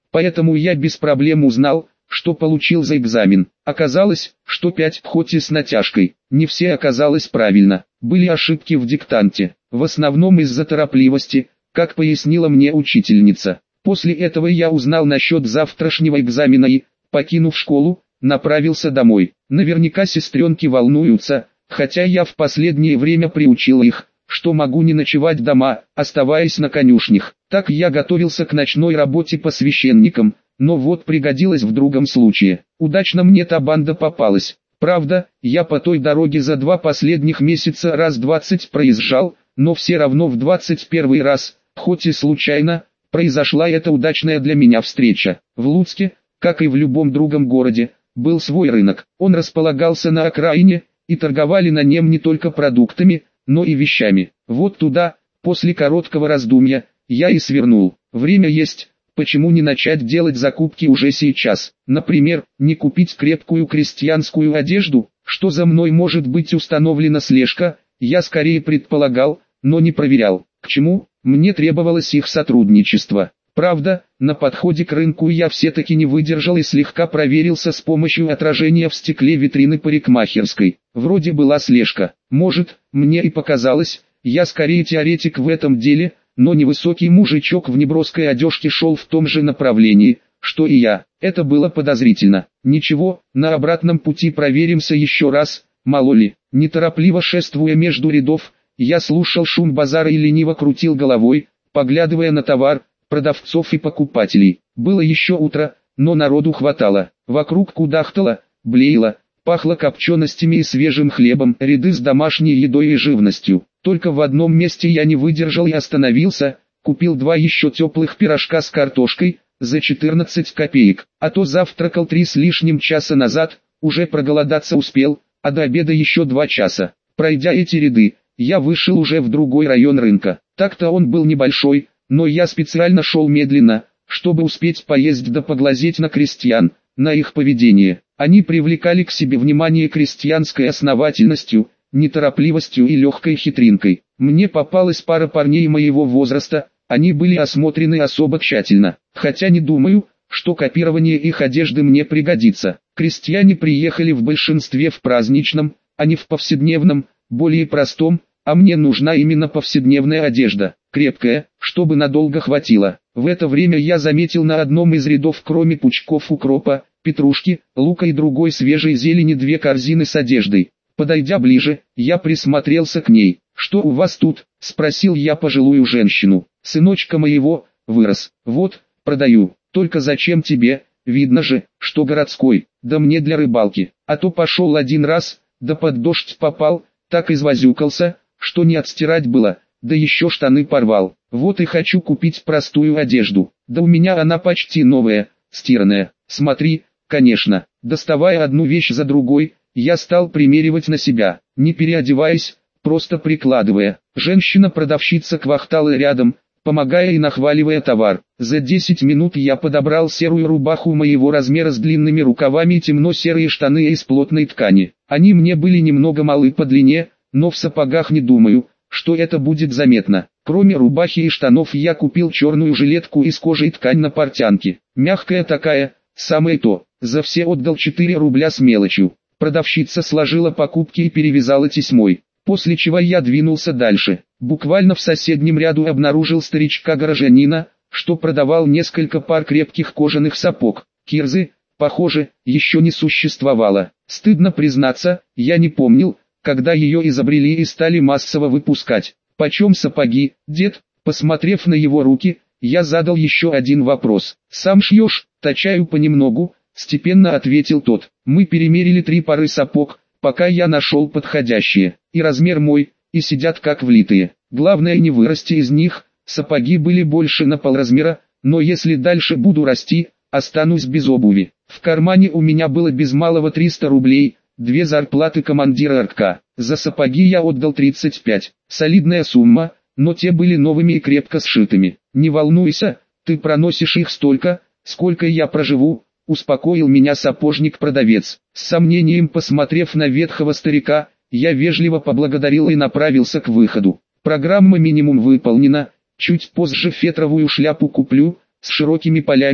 Поэтому я без проблем узнал, что получил за экзамен. Оказалось, что пять, хоть и с натяжкой. Не все оказалось правильно. Были ошибки в диктанте, в основном из-за торопливости, как пояснила мне учительница. После этого я узнал насчет завтрашнего экзамена и, покинув школу, направился домой. Наверняка сестренки волнуются, хотя я в последнее время приучил их, что могу не ночевать дома, оставаясь на конюшнях. Так я готовился к ночной работе по священникам, но вот пригодилось в другом случае. Удачно мне та банда попалась. Правда, я по той дороге за два последних месяца раз двадцать проезжал, но все равно в двадцать первый раз, хоть и случайно, произошла эта удачная для меня встреча. В Луцке, как и в любом другом городе, был свой рынок. Он располагался на окраине, и торговали на нем не только продуктами, но и вещами. Вот туда, после короткого раздумья, я и свернул. Время есть, почему не начать делать закупки уже сейчас? Например, не купить крепкую крестьянскую одежду, что за мной может быть установлена слежка, я скорее предполагал, но не проверял. К чему? Мне требовалось их сотрудничество. Правда, на подходе к рынку я все-таки не выдержал и слегка проверился с помощью отражения в стекле витрины парикмахерской. Вроде была слежка. Может, мне и показалось, я скорее теоретик в этом деле, но невысокий мужичок в неброской одежке шел в том же направлении, что и я. Это было подозрительно. Ничего, на обратном пути проверимся еще раз, мало ли. Неторопливо шествуя между рядов, я слушал шум базара и лениво крутил головой, поглядывая на товар, продавцов и покупателей. Было еще утро, но народу хватало. Вокруг кудахтало, блеяло, пахло копченостями и свежим хлебом, ряды с домашней едой и живностью. Только в одном месте я не выдержал и остановился, купил два еще теплых пирожка с картошкой, за четырнадцать копеек, а то завтракал три с лишним часа назад, уже проголодаться успел, а до обеда еще два часа. Пройдя эти ряды, я вышел уже в другой район рынка. Так-то он был небольшой, но я специально шел медленно, чтобы успеть поесть да поглазеть на крестьян, на их поведение. Они привлекали к себе внимание крестьянской основательностью, неторопливостью и легкой хитринкой. Мне попалась пара парней моего возраста, они были осмотрены особо тщательно, хотя не думаю, что копирование их одежды мне пригодится. Крестьяне приехали в большинстве в праздничном, а не в повседневном, более простом, а мне нужна именно повседневная одежда, крепкая, чтобы надолго хватило. В это время я заметил на одном из рядов, кроме пучков укропа, петрушки, лука и другой свежей зелени, две корзины с одеждой. Подойдя ближе, я присмотрелся к ней. «Что у вас тут?» – спросил я пожилую женщину. «Сыночка моего, вырос. Вот, продаю. Только зачем тебе? Видно же, что городской. Да мне для рыбалки. А то пошел один раз, да под дождь попал, так извозюкался, что не отстирать было, да еще штаны порвал. Вот и хочу купить простую одежду. Да у меня она почти новая, стиранная. Смотри, конечно». Доставая одну вещь за другой, я стал примеривать на себя, не переодеваясь, просто прикладывая. Женщина-продавщица квахтала рядом, помогая и нахваливая товар. За десять минут я подобрал серую рубаху моего размера с длинными рукавами и темно-серые штаны из плотной ткани. Они мне были немного малы по длине, но в сапогах не думаю, что это будет заметно. Кроме рубахи и штанов я купил черную жилетку из кожи и ткань на портянке. Мягкая такая, самое то. За все отдал четыре рубля с мелочью. Продавщица сложила покупки и перевязала тесьмой, после чего я двинулся дальше. Буквально в соседнем ряду обнаружил старичка-горожанина, что продавал несколько пар крепких кожаных сапог. Кирзы, похоже, еще не существовало. Стыдно признаться, я не помнил, когда ее изобрели и стали массово выпускать. «Почем сапоги, дед?» Посмотрев на его руки, я задал еще один вопрос. «Сам шьешь?» «Точаю понемногу», степенно ответил тот. Мы перемерили три пары сапог, пока я нашел подходящие. И размер мой, и сидят как влитые. Главное не вырасти из них, сапоги были больше на полразмера, но если дальше буду расти, останусь без обуви. В кармане у меня было без малого триста рублей, две зарплаты командира РК. За сапоги я отдал тридцать пять. Солидная сумма, но те были новыми и крепко сшитыми. «Не волнуйся, ты проносишь их столько, сколько я проживу», успокоил меня сапожник-продавец. С сомнением посмотрев на ветхого старика, я вежливо поблагодарил и направился к выходу. Программа минимум выполнена, чуть позже фетровую шляпу куплю, с широкими полями,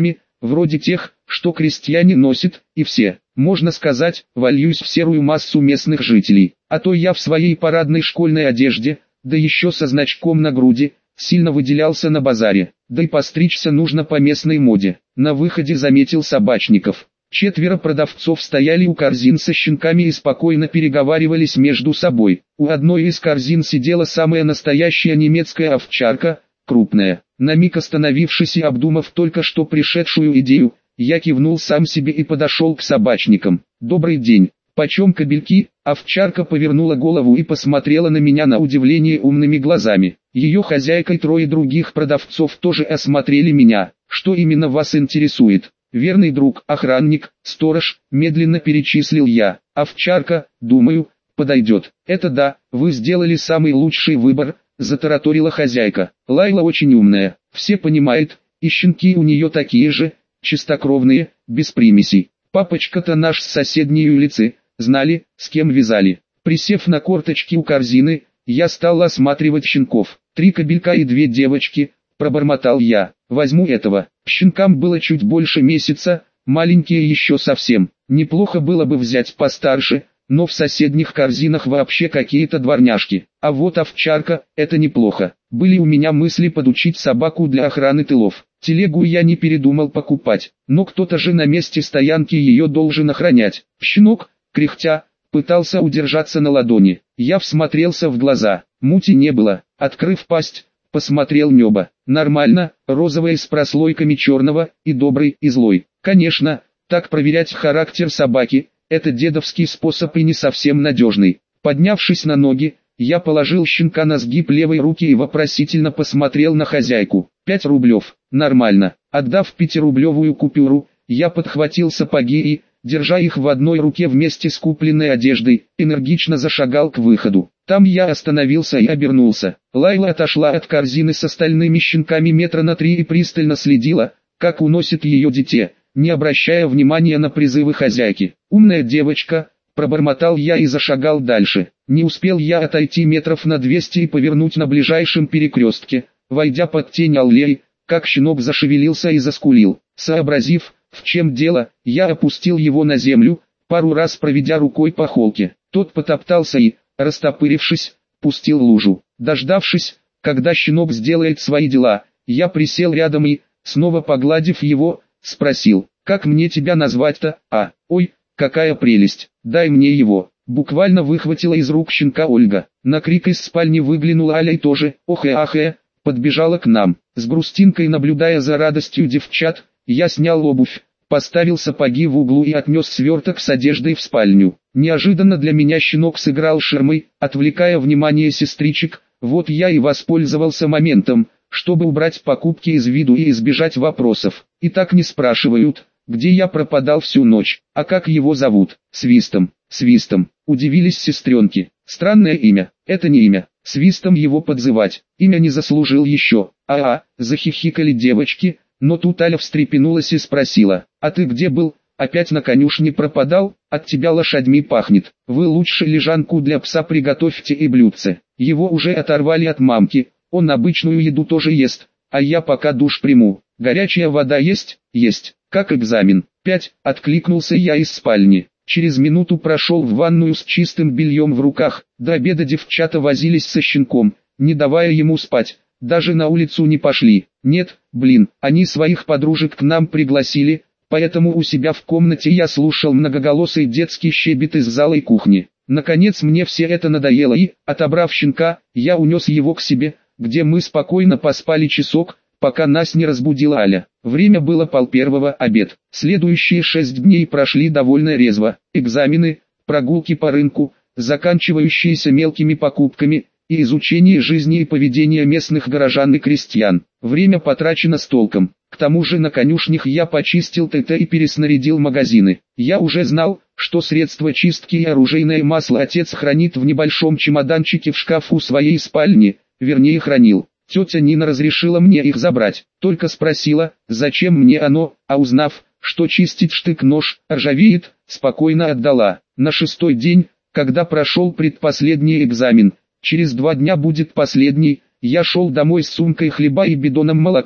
вроде тех, что крестьяне носят, и все, можно сказать, вольюсь в серую массу местных жителей. А то я в своей парадной школьной одежде, да еще со значком на груди, сильно выделялся на базаре, да и постричься нужно по местной моде. На выходе заметил собачников. Четверо продавцов стояли у корзин со щенками и спокойно переговаривались между собой. У одной из корзин сидела самая настоящая немецкая овчарка, крупная. На миг остановившись и обдумав только что пришедшую идею, я кивнул сам себе и подошел к собачникам. «Добрый день, почем кобельки?» Овчарка повернула голову и посмотрела на меня на удивление умными глазами. Ее хозяйка и трое других продавцов тоже осмотрели меня. «Что именно вас интересует?» «Верный друг, охранник, сторож», медленно перечислил я. «Овчарка, думаю, подойдет». «Это да, вы сделали самый лучший выбор», затараторила хозяйка. «Лайла очень умная, все понимает, и щенки у нее такие же, чистокровные, без примесей. Папочка-то наш с соседней улицы, знали, с кем вязали». Присев на корточки у корзины, я стал осматривать щенков. «Три кобелька и две девочки», пробормотал я. «Возьму этого». Щенкам было чуть больше месяца, маленькие еще совсем. Неплохо было бы взять постарше, но в соседних корзинах вообще какие-то дворняжки. А вот овчарка, это неплохо. Были у меня мысли подучить собаку для охраны тылов. Телегу я не передумал покупать, но кто-то же на месте стоянки ее должен охранять. Щенок, кряхтя, пытался удержаться на ладони. Я всмотрелся в глаза, мути не было. Открыв пасть, посмотрел небо. Нормально, розовое с прослойками черного, и добрый, и злой. Конечно, так проверять характер собаки, это дедовский способ и не совсем надежный. Поднявшись на ноги, я положил щенка на сгиб левой руки и вопросительно посмотрел на хозяйку. Пять рублев, нормально. Отдав пятирублевую купюру, я подхватил сапоги и, держа их в одной руке вместе с купленной одеждой, энергично зашагал к выходу. Там я остановился и обернулся. Лайла отошла от корзины с остальными щенками метра на три и пристально следила, как уносит ее дитя, не обращая внимания на призывы хозяйки. «Умная девочка», пробормотал я и зашагал дальше. Не успел я отойти метров на двести и повернуть на ближайшем перекрестке, войдя под тень аллеи, как щенок зашевелился и заскулил. Сообразив, в чем дело, я опустил его на землю, пару раз проведя рукой по холке. Тот потоптался и, растопырившись, пустил лужу. Дождавшись, когда щенок сделает свои дела, я присел рядом и, снова погладив его, спросил: «Как мне тебя назвать-то?» «А, ой, какая прелесть, дай мне его». Буквально выхватила из рук щенка Ольга. На крик из спальни выглянула Аля и тоже, охэ-ахэ, подбежала к нам. С грустинкой наблюдая за радостью девчат, я снял обувь, поставил сапоги в углу и отнес сверток с одеждой в спальню. Неожиданно для меня щенок сыграл ширмой, отвлекая внимание сестричек. Вот я и воспользовался моментом, чтобы убрать покупки из виду и избежать вопросов. И так не спрашивают, где я пропадал всю ночь, а как его зовут. Свистом, Свистом, удивились сестренки. Странное имя, это не имя, Свистом его подзывать, имя не заслужил еще. А-а, захихикали девочки, но тут Аля встрепенулась и спросила: «А ты где был? Опять на конюшне пропадал? От тебя лошадьми пахнет. Вы лучше лежанку для пса приготовьте и блюдце. Его уже оторвали от мамки, он обычную еду тоже ест, а я пока душ приму. Горячая вода есть?» «Есть. Как экзамен?» «Пять», откликнулся я из спальни. Через минуту прошел в ванную с чистым бельем в руках. До обеда девчата возились со щенком, не давая ему спать. Даже на улицу не пошли. Нет, блин, они своих подружек к нам пригласили, поэтому у себя в комнате я слушал многоголосый детский щебет из зала и кухни. Наконец мне все это надоело и, отобрав щенка, я унес его к себе, где мы спокойно поспали часок, пока нас не разбудила Аля. Время было полпервого, обед. Следующие шесть дней прошли довольно резво. Экзамены, прогулки по рынку, заканчивающиеся мелкими покупками, и изучение жизни и поведения местных горожан и крестьян. Время потрачено с толком. К тому же на конюшнях я почистил ТТ и переснарядил магазины. Я уже знал, что средства чистки и оружейное масло отец хранит в небольшом чемоданчике в шкафу своей спальни, вернее хранил. Тетя Нина разрешила мне их забрать, только спросила, зачем мне оно, а узнав, что чистить штык-нож ржавеет, спокойно отдала. На шестой день, когда прошел предпоследний экзамен, через два дня будет последний, я шел домой с сумкой хлеба и бидоном молока,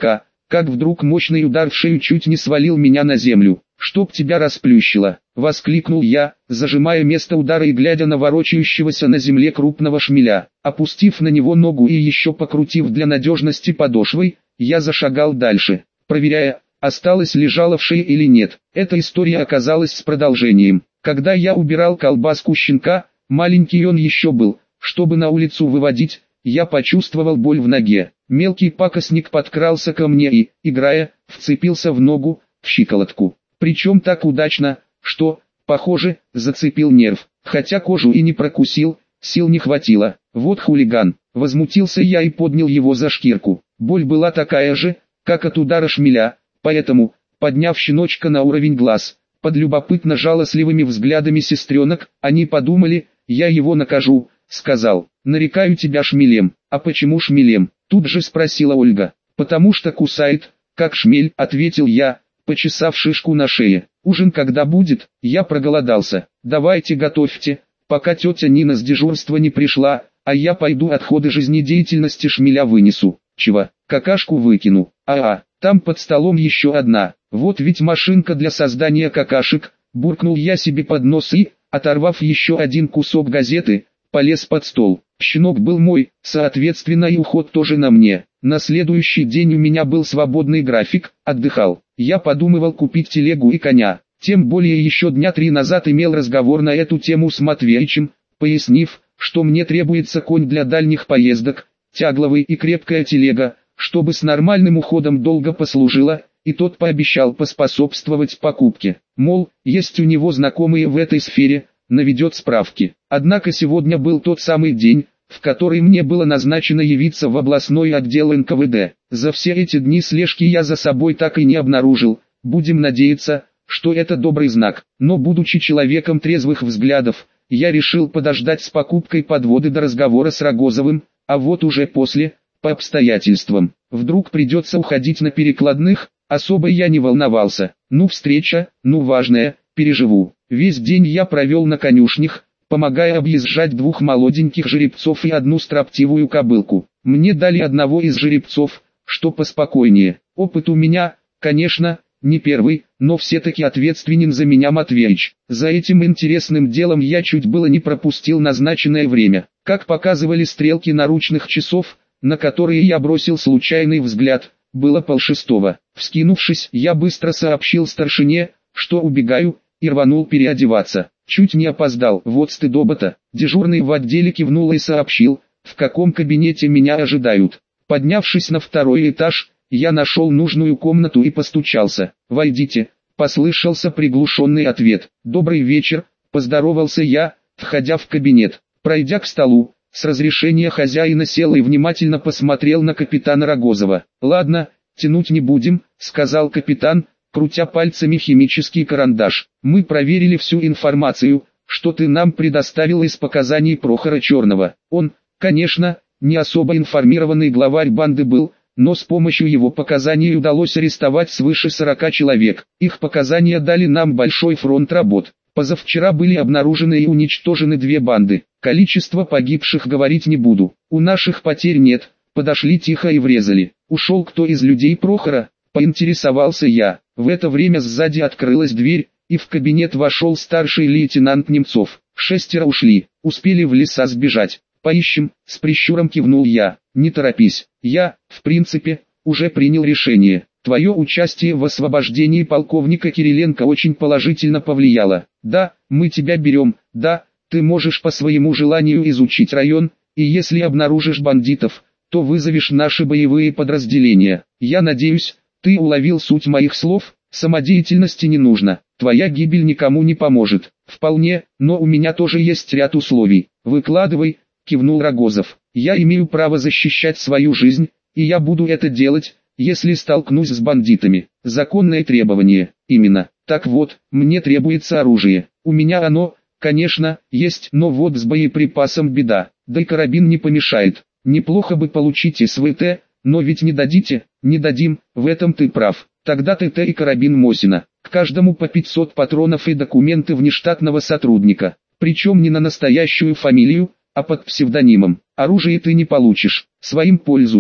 как вдруг мощный удар в шею чуть не свалил меня на землю. «Чтоб тебя расплющило!» — воскликнул я, зажимая место удара и глядя на ворочающегося на земле крупного шмеля. Опустив на него ногу и еще покрутив для надежности подошвой, я зашагал дальше, проверяя, осталось ли жало в шее или нет. Эта история оказалась с продолжением. Когда я убирал колбаску щенка, маленький он еще был, чтобы на улицу выводить, я почувствовал боль в ноге. Мелкий пакостник подкрался ко мне и, играя, вцепился в ногу, в щиколотку. Причем так удачно, что, похоже, зацепил нерв. Хотя кожу и не прокусил, сил не хватило. Вот хулиган. Возмутился я и поднял его за шкирку. Боль была такая же, как от удара шмеля, поэтому, подняв щеночка на уровень глаз, под любопытно жалостливыми взглядами сестренок, они подумали, я его накажу, сказал, нарекаю тебя шмелем. А почему шмелем? Тут же спросила Ольга. Потому что кусает, как шмель, ответил я, почесав шишку на шее. Ужин когда будет? Я проголодался. Давайте готовьте, пока тетя Нина с дежурства не пришла, а я пойду отходы жизнедеятельности шмеля вынесу. Чего? Какашку выкину. А-а, там под столом еще одна. Вот ведь машинка для создания какашек. Буркнул я себе под нос и, оторвав еще один кусок газеты, полез под стол. Щенок был мой, соответственно и уход тоже на мне. На следующий день у меня был свободный график, отдыхал. Я подумывал купить телегу и коня. Тем более еще дня три назад имел разговор на эту тему с Матвеичем, пояснив, что мне требуется конь для дальних поездок, тягловый и крепкая телега, чтобы с нормальным уходом долго послужила, и тот пообещал поспособствовать покупке. Мол, есть у него знакомые в этой сфере, наведет справки. Однако сегодня был тот самый день, в который мне было назначено явиться в областной отдел эн ка вэ дэ. За все эти дни слежки я за собой так и не обнаружил, будем надеяться, что это добрый знак. Но будучи человеком трезвых взглядов, я решил подождать с покупкой подводы до разговора с Рогозовым, а вот уже после, по обстоятельствам, вдруг придется уходить на перекладных, особо я не волновался. Ну встреча, ну важная, переживу. Весь день я провел на конюшнях, помогая объезжать двух молоденьких жеребцов и одну строптивую кобылку. Мне дали одного из жеребцов, что поспокойнее. Опыт у меня, конечно, не первый, но все-таки ответственен за меня Матвеич. За этим интересным делом я чуть было не пропустил назначенное время. Как показывали стрелки наручных часов, на которые я бросил случайный взгляд, было полшестого. Вскинувшись, я быстро сообщил старшине, что убегаю, и рванул переодеваться. Чуть не опоздал, вот стыдоба-то. Дежурный в отделе кивнул и сообщил, в каком кабинете меня ожидают. Поднявшись на второй этаж, я нашел нужную комнату и постучался. «Войдите», — послышался приглушенный ответ. «Добрый вечер», — поздоровался я, входя в кабинет. Пройдя к столу, с разрешения хозяина сел и внимательно посмотрел на капитана Рогозова. «Ладно, тянуть не будем», — сказал капитан, крутя пальцами химический карандаш. «Мы проверили всю информацию, что ты нам предоставил из показаний Прохора Черного. Он, конечно, не особо информированный главарь банды был, но с помощью его показаний удалось арестовать свыше сорока человек. Их показания дали нам большой фронт работ. Позавчера были обнаружены и уничтожены две банды. Количество погибших говорить не буду. У наших потерь нет, подошли тихо и врезали. Ушел кто из людей Прохора?» — поинтересовался я. В это время сзади открылась дверь, и в кабинет вошел старший лейтенант Немцов. Шестеро ушли, успели в леса сбежать. «Поищем», — с прищуром кивнул я. «Не торопись, я, в принципе, уже принял решение. Твое участие в освобождении полковника Кириленко очень положительно повлияло. Да, мы тебя берем, да, ты можешь по своему желанию изучить район, и если обнаружишь бандитов, то вызовешь наши боевые подразделения. Я надеюсь, ты уловил суть моих слов, самодеятельности не нужно, твоя гибель никому не поможет». «Вполне, но у меня тоже есть ряд условий». «Выкладывай», — кивнул Рогозов. «Я имею право защищать свою жизнь, и я буду это делать, если столкнусь с бандитами. Законное требование, именно. Так вот, мне требуется оружие. У меня оно, конечно, есть, но вот с боеприпасом беда, да и карабин не помешает. Неплохо бы получить эс вэ тэ, но ведь не дадите». «Не дадим, в этом ты прав. Тогда ТТ и карабин Мосина. К каждому по пятьсот патронов и документы внештатного сотрудника. Причем не на настоящую фамилию, а под псевдонимом. Оружие ты не получишь, своим пользуйся».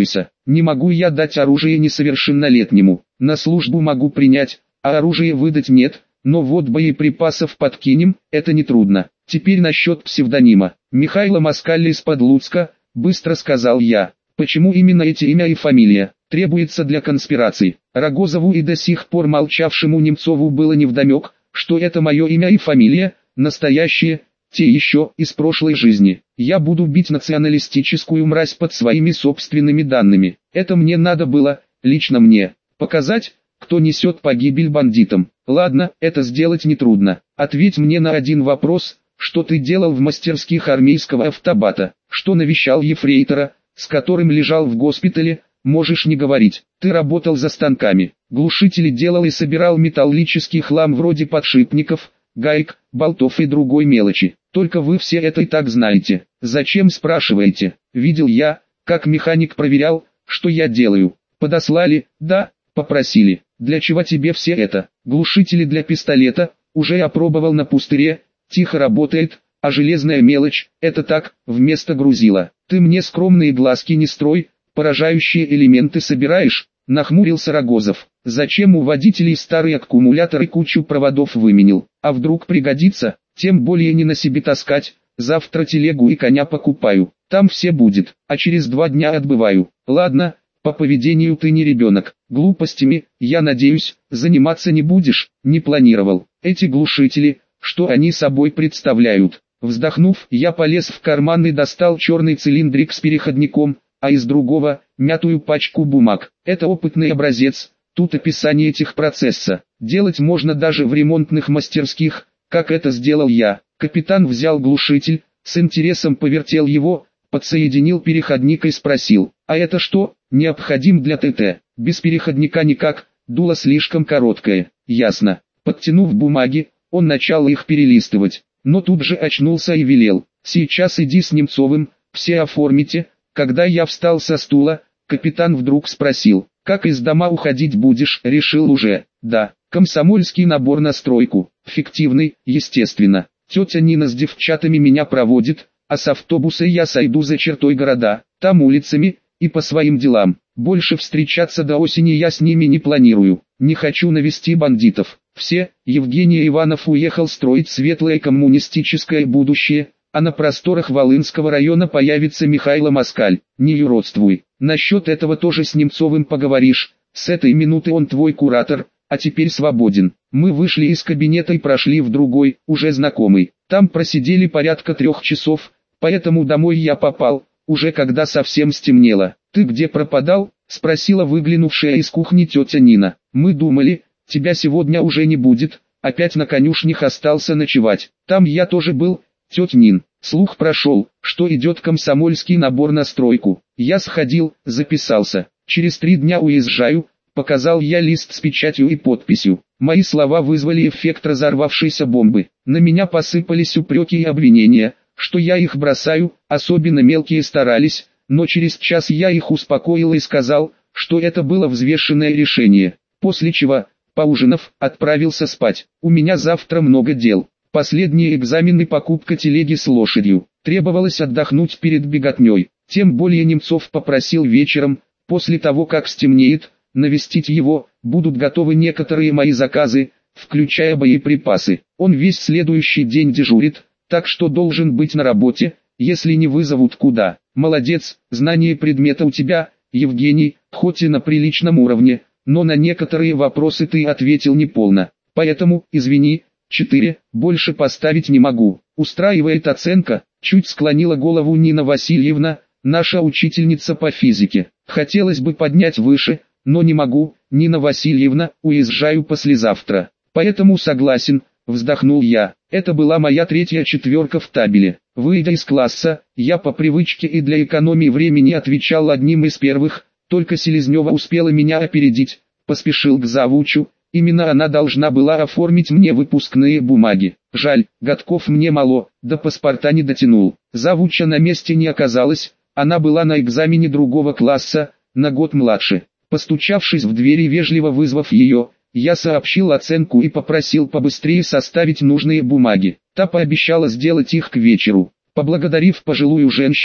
Не могу я дать оружие несовершеннолетнему. На службу могу принять, а оружие выдать нет, но вот боеприпасов подкинем, это нетрудно. Теперь насчет псевдонима. Михайло Москаль из-под Луцка, быстро сказал я. Почему именно эти имя и фамилия? Требуется для конспирации. Рогозову и до сих пор молчавшему Немцову было невдомек, что это мое имя и фамилия, настоящие, те еще из прошлой жизни. Я буду бить националистическую мразь под своими собственными данными. Это мне надо было, лично мне, показать, кто несет погибель бандитам. Ладно, это сделать нетрудно. Ответь мне на один вопрос, что ты делал в мастерских армейского автобата, что навещал ефрейтора, с которым лежал в госпитале, можешь не говорить. Ты работал за станками, глушители делал и собирал металлический хлам вроде подшипников, гаек, болтов и другой мелочи. Только вы все это и так знаете. Зачем спрашиваете? Видел я, как механик проверял, что я делаю. Подослали, да, попросили. Для чего тебе все это? Глушители для пистолета, уже опробовал на пустыре, тихо работает, а железная мелочь, это так, вместо грузила. Ты мне скромные глазки не строй, поражающие элементы собираешь, нахмурился Рогозов. Зачем у водителей старый аккумулятор и кучу проводов выменил? А вдруг пригодится, тем более не на себе таскать, завтра телегу и коня покупаю, там все будет, а через два дня отбываю. Ладно, по поведению ты не ребенок, глупостями, я надеюсь, заниматься не будешь, не планировал. Эти глушители, что они собой представляют? Вздохнув, я полез в карман и достал черный цилиндрик с переходником, а из другого – мятую пачку бумаг. Это опытный образец, тут описание техпроцесса. Делать можно даже в ремонтных мастерских, как это сделал я. Капитан взял глушитель, с интересом повертел его, подсоединил переходник и спросил: «А это что, необходим для ТТ?» «Без переходника никак, дуло слишком короткое». «Ясно». Подтянув бумаги, он начал их перелистывать, но тут же очнулся и велел: «Сейчас иди с Немцовым, все оформите». Когда я встал со стула, капитан вдруг спросил: «Как из дома уходить будешь?» Решил уже. «Да, комсомольский набор на стройку, фиктивный, естественно. Тетя Нина с девчатами меня проводит, а с автобуса я сойду за чертой города, там улицами, и по своим делам. Больше встречаться до осени я с ними не планирую, не хочу навести бандитов. Все, Евгений Иванов уехал строить светлое коммунистическое будущее, а на просторах Волынского района появится Михайло Москаль. Не юродствуй, насчет этого тоже с Немцовым поговоришь, с этой минуты он твой куратор, а теперь свободен». Мы вышли из кабинета и прошли в другой, уже знакомый. Там просидели порядка трех часов, поэтому домой я попал, уже когда совсем стемнело. «Ты где пропадал?» — спросила выглянувшая из кухни тетя Нина. «Мы думали, тебя сегодня уже не будет, опять на конюшнях остался ночевать. Там я тоже был, тетя Нин. Слух прошел, что идет комсомольский набор на стройку. Я сходил, записался. Через три дня уезжаю», — показал я лист с печатью и подписью. Мои слова вызвали эффект разорвавшейся бомбы. На меня посыпались упреки и обвинения, что я их бросаю, особенно мелкие старались, но через час я их успокоил и сказал, что это было взвешенное решение. После чего, поужинав, отправился спать. У меня завтра много дел. Последние экзамены, покупка телеги с лошадью. Требовалось отдохнуть перед беготней. Тем более Немцов попросил вечером, после того как стемнеет, навестить его, будут готовы некоторые мои заказы, включая боеприпасы. Он весь следующий день дежурит, так что должен быть на работе, если не вызовут куда. Молодец, знание предмета у тебя, Евгений, хоть и на приличном уровне, но на некоторые вопросы ты ответил неполно. Поэтому, извини, четыре, больше поставить не могу. Устраивает оценка, чуть склонила голову Нина Васильевна, наша учительница по физике. Хотелось бы поднять выше, но не могу, Нина Васильевна, уезжаю послезавтра. Поэтому согласен, вздохнул я. Это была моя третья четверка в табеле. Выйдя из класса, я по привычке и для экономии времени отвечал одним из первых, только Селезнева успела меня опередить, поспешил к завучу, именно она должна была оформить мне выпускные бумаги. Жаль, годков мне мало, до паспорта не дотянул. Завуча на месте не оказалось, она была на экзамене другого класса, на год младше. Постучавшись в дверь и вежливо вызвав ее, я сообщил оценку и попросил побыстрее составить нужные бумаги. Та пообещала сделать их к вечеру. Поблагодарив пожилую женщину,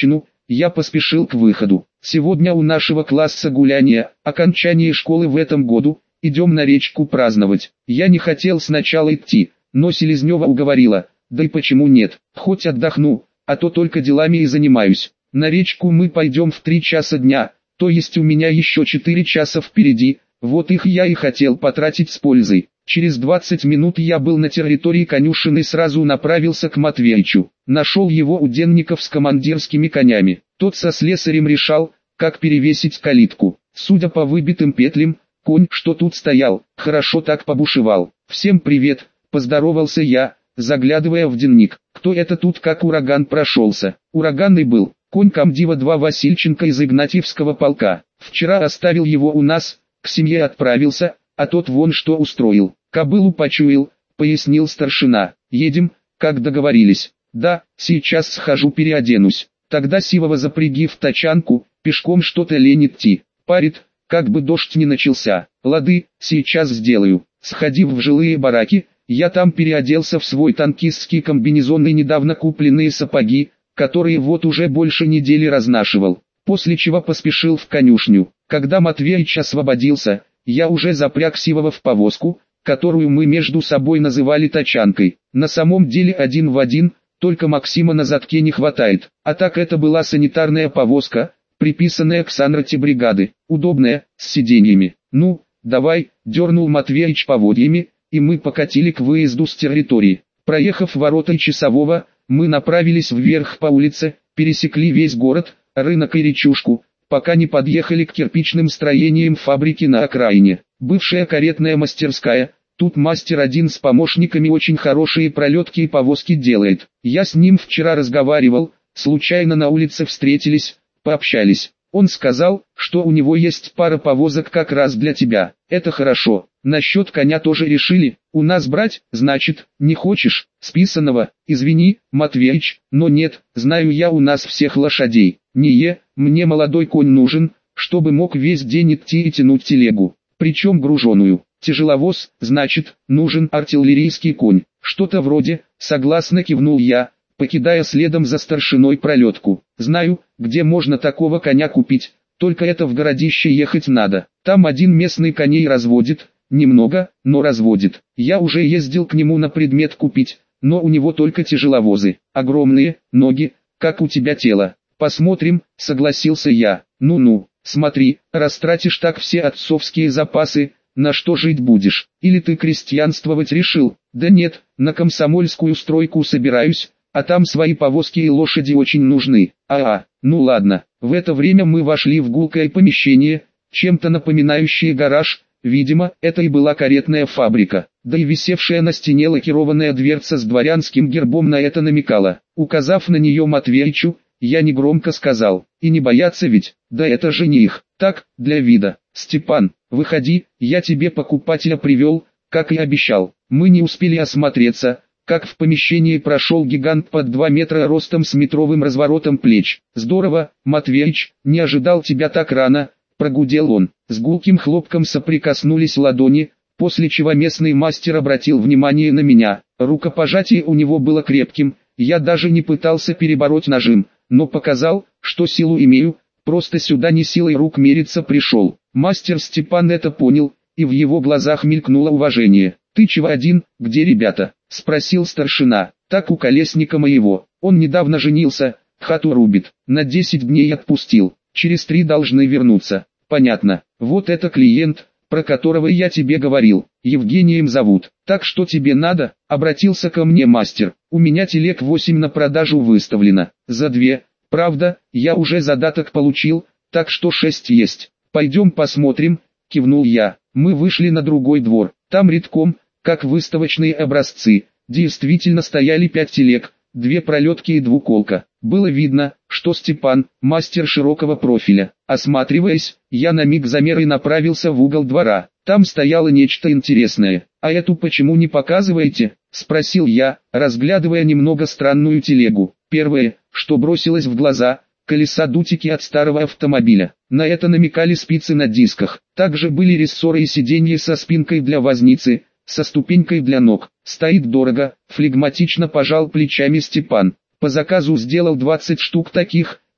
я поспешил к выходу. Сегодня у нашего класса гуляние, окончание школы в этом году, идем на речку праздновать. Я не хотел сначала идти, но Селезнева уговорила, да и почему нет, хоть отдохну, а то только делами и занимаюсь. На речку мы пойдем в три часа дня, то есть у меня еще четыре часа впереди, вот их я и хотел потратить с пользой. Через двадцать минут я был на территории конюшен и сразу направился к Матвеичу. Нашел его у Денников с командирскими конями. Тот со слесарем решал, как перевесить калитку. Судя по выбитым петлям, конь, что тут стоял, хорошо так побушевал. «Всем привет», — поздоровался я, заглядывая в дневник. «Кто это тут как ураган прошелся?» Ураганный был. Конь комдива два Васильченко из Игнатьевского полка. Вчера оставил его у нас, к семье отправился, а тот вон что устроил. Кобылу почуял, пояснил старшина. «Едем, как договорились». «Да, сейчас схожу переоденусь». Тогда Сивова запряги в тачанку, пешком что-то лень идти. Парит, как бы дождь не начался. «Лады, сейчас сделаю». Сходив в жилые бараки, я там переоделся в свой танкистский комбинезон и недавно купленные сапоги, которые вот уже больше недели разнашивал. После чего поспешил в конюшню. Когда Матвеич освободился, я уже запряг Сивова в повозку, которую мы между собой называли тачанкой. На самом деле один в один, только Максима на задке не хватает. А так это была санитарная повозка, приписанная к санроте бригады, удобная, с сиденьями. «Ну, давай», — дернул Матвеич поводьями, и мы покатили к выезду с территории. Проехав ворота часового, мы направились вверх по улице, пересекли весь город, рынок и речушку, пока не подъехали к кирпичным строениям фабрики на окраине. Бывшая каретная мастерская, тут мастер один с помощниками очень хорошие пролетки и повозки делает. Я с ним вчера разговаривал, случайно на улице встретились, пообщались. Он сказал, что у него есть пара повозок как раз для тебя. Это хорошо. Насчет коня тоже решили. У нас брать, значит, не хочешь? Списанного, извини, Матвеич, но нет, знаю я у нас всех лошадей. Не е, мне молодой конь нужен, чтобы мог весь день идти и тянуть телегу. Причем груженую. Тяжеловоз, значит, нужен артиллерийский конь. Что-то вроде, согласно кивнул я, покидая следом за старшиной пролетку. Знаю, где можно такого коня купить, только это в городище ехать надо. Там один местный коней разводит, немного, но разводит. Я уже ездил к нему на предмет купить, но у него только тяжеловозы. Огромные, ноги, как у тебя тело. Посмотрим, согласился я. Ну-ну, смотри, растратишь так все отцовские запасы, на что жить будешь? Или ты крестьянствовать решил? Да нет, на комсомольскую стройку собираюсь, а там свои повозки и лошади очень нужны. А-а, ну ладно. В это время мы вошли в гулкое помещение, чем-то напоминающее гараж. Видимо, это и была каретная фабрика. Да и висевшая на стене лакированная дверца с дворянским гербом на это намекала. Указав на нее Матвеичу, я негромко сказал: «И не бояться ведь, да это же не их». Так, для вида. «Степан, выходи, я тебе покупателя привел, как и обещал». Мы не успели осмотреться, как в помещении прошел гигант под два метра ростом с метровым разворотом плеч. «Здорово, Матвеич, не ожидал тебя так рано», — прогудел он. С гулким хлопком соприкоснулись ладони, после чего местный мастер обратил внимание на меня. Рукопожатие у него было крепким, я даже не пытался перебороть нажим, но показал, что силу имею, просто сюда не силой рук мериться пришел. Мастер Степан это понял, и в его глазах мелькнуло уважение. «Ты чего один, где ребята?» — спросил старшина. «Так у колесника моего, он недавно женился, хату рубит, на десять дней отпустил, через три должны вернуться». «Понятно, вот это клиент, про которого я тебе говорил, Евгением зовут. Так что тебе надо?» — обратился ко мне мастер. «У меня телег восемь на продажу выставлено, за две, правда, я уже задаток получил, так что шесть есть. Пойдем посмотрим», — кивнул я. Мы вышли на другой двор, там редком, как выставочные образцы, действительно стояли пять телег, две пролетки и двуколка. Было видно, что Степан, мастер широкого профиля. Осматриваясь, я на миг замер и направился в угол двора. Там стояло нечто интересное. «А эту почему не показываете?» — спросил я, разглядывая немного странную телегу. Первое, что бросилось в глаза — колеса дутики от старого автомобиля. На это намекали спицы на дисках. Также были рессоры и сиденья со спинкой для возницы, со ступенькой для ног. «Стоит дорого», — флегматично пожал плечами Степан. «По заказу сделал двадцать штук таких,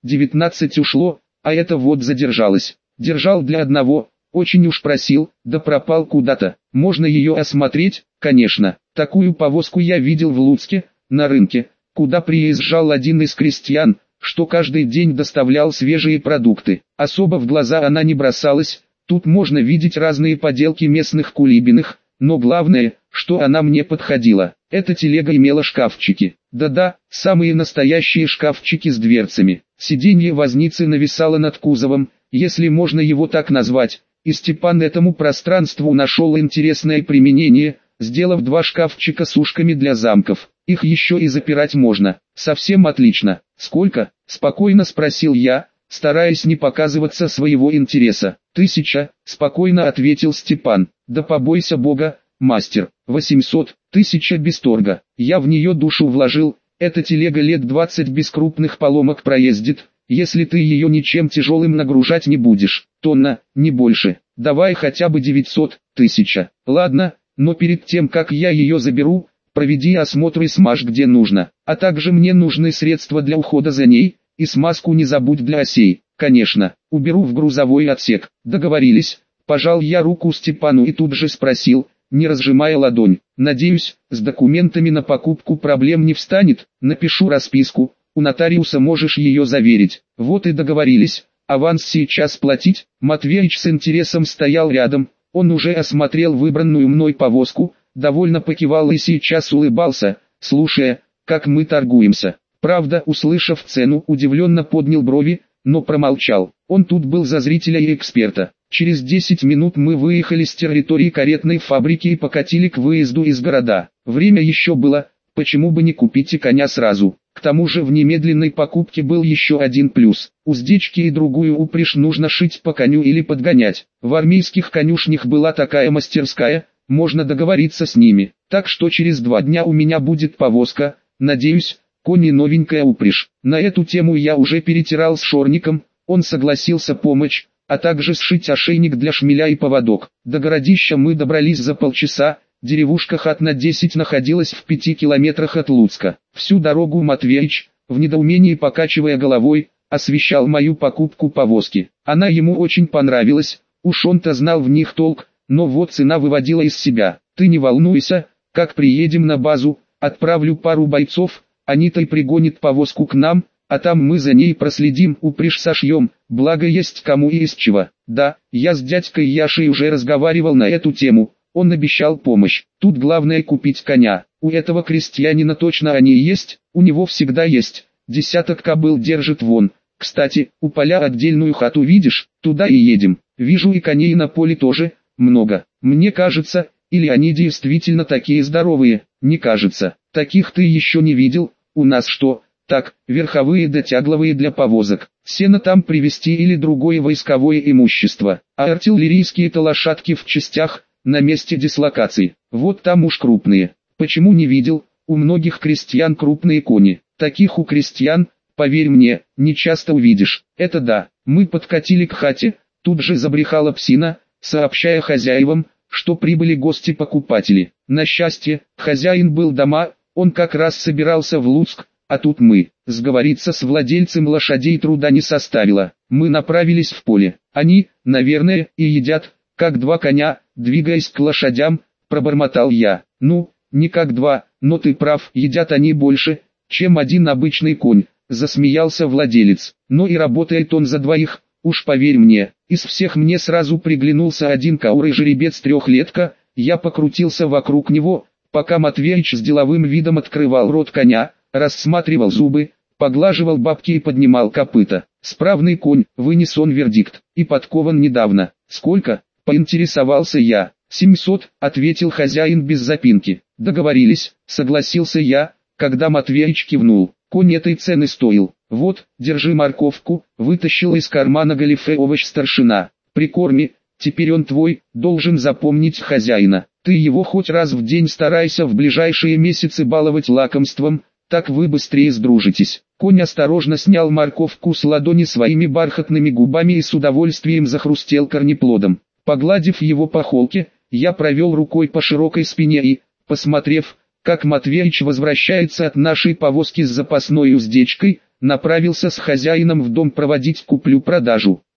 девятнадцать ушло, а это вот задержалось. Держал для одного, очень уж просил, да пропал куда-то. Можно ее осмотреть? Конечно. Такую повозку я видел в Луцке, на рынке, куда приезжал один из крестьян, что каждый день доставлял свежие продукты. Особо в глаза она не бросалась, тут можно видеть разные поделки местных кулибиных, но главное, что она мне подходила. Эта телега имела шкафчики. Да-да, самые настоящие шкафчики с дверцами. Сиденье возницы нависало над кузовом, если можно его так назвать, и Степан этому пространству нашел интересное применение, сделав два шкафчика с ушками для замков. Их еще и запирать можно. Совсем отлично. Сколько? Спокойно спросил я, стараясь не показываться своего интереса. Тысяча, спокойно ответил Степан. Да побойся Бога, мастер. Восемьсот, тысяча без торга. Я в нее душу вложил. Эта телега лет двадцать без крупных поломок проездит, если ты ее ничем тяжелым нагружать не будешь. Тонна, не больше. Давай хотя бы девятьсот, тысяча. Ладно, но перед тем как я ее заберу, проведи осмотр и смажь где нужно. А также мне нужны средства для ухода за ней, и смазку не забудь для осей. Конечно, уберу в грузовой отсек. Договорились. Пожал я руку Степану и тут же спросил, не разжимая ладонь. Надеюсь, с документами на покупку проблем не встанет. Напишу расписку, у нотариуса можешь ее заверить. Вот и договорились. Аванс сейчас платить? Матвеич с интересом стоял рядом. Он уже осмотрел выбранную мной повозку, довольно покивал и сейчас улыбался, слушая, как мы торгуемся. Правда, услышав цену, удивленно поднял брови, но промолчал. Он тут был за зрителя и эксперта. Через десять минут мы выехали с территории каретной фабрики и покатили к выезду из города. Время еще было, почему бы не купить и коня сразу. К тому же в немедленной покупке был еще один плюс. Уздечки и другую упряжь нужно шить по коню или подгонять. В армейских конюшнях была такая мастерская, можно договориться с ними. Так что через два дня у меня будет повозка, надеюсь, конь и новенькая упряжь. На эту тему я уже перетирал с Шорником, он согласился помочь, а также сшить ошейник для шмеля и поводок. До городища мы добрались за полчаса. Деревушка Хат на десять находилась в пяти километрах от Луцка. Всю дорогу Матвеич, в недоумении покачивая головой, освещал мою покупку повозки. Она ему очень понравилась, уж он-то знал в них толк, но вот цена выводила из себя. Ты не волнуйся, как приедем на базу, отправлю пару бойцов, они-то и пригонят повозку к нам, а там мы за ней проследим, упряжь сошьем, благо есть кому и из чего. Да, я с дядькой Яшей уже разговаривал на эту тему. Он обещал помощь. Тут главное купить коня. У этого крестьянина точно они есть, у него всегда есть. Десяток кобыл держит вон. Кстати, у поля отдельную хату видишь, туда и едем. Вижу и коней на поле тоже, много. Мне кажется, или они действительно такие здоровые, не кажется. Таких ты еще не видел, у нас что, так, верховые да тягловые для повозок. Сено там привезти или другое войсковое имущество. А артиллерийские-то лошадки в частях, на месте дислокации. Вот там уж крупные. Почему не видел? У многих крестьян крупные кони. Таких у крестьян, поверь мне, не часто увидишь. Это да. Мы подкатили к хате, тут же забрехала псина, сообщая хозяевам, что прибыли гости-покупатели. На счастье, хозяин был дома, он как раз собирался в Луцк, а тут мы. Сговориться с владельцем лошадей труда не составило. Мы направились в поле. Они, наверное, и едят, как два коня, двигаясь к лошадям, пробормотал я. Ну, не как два, но ты прав, едят они больше, чем один обычный конь, засмеялся владелец. Но и работает он за двоих, уж поверь мне. Из всех мне сразу приглянулся один каурый жеребец трехлетка, я покрутился вокруг него, пока Матвеич с деловым видом открывал рот коня, рассматривал зубы, поглаживал бабки и поднимал копыта. Справный конь, вынес он вердикт, и подкован недавно. Сколько? Поинтересовался я. семьсот, ответил хозяин без запинки. Договорились, согласился я, когда Матвеич кивнул. Конь этой цены стоил. Вот, держи морковку, вытащил из кармана галифе овощ старшина. Прикорми, теперь он твой, должен запомнить хозяина. Ты его хоть раз в день старайся в ближайшие месяцы баловать лакомством, так вы быстрее сдружитесь. Конь осторожно снял морковку с ладони своими бархатными губами и с удовольствием захрустел корнеплодом. Погладив его по холке, я провел рукой по широкой спине и, посмотрев, как Матвеич возвращается от нашей повозки с запасной уздечкой, направился с хозяином в дом проводить куплю-продажу.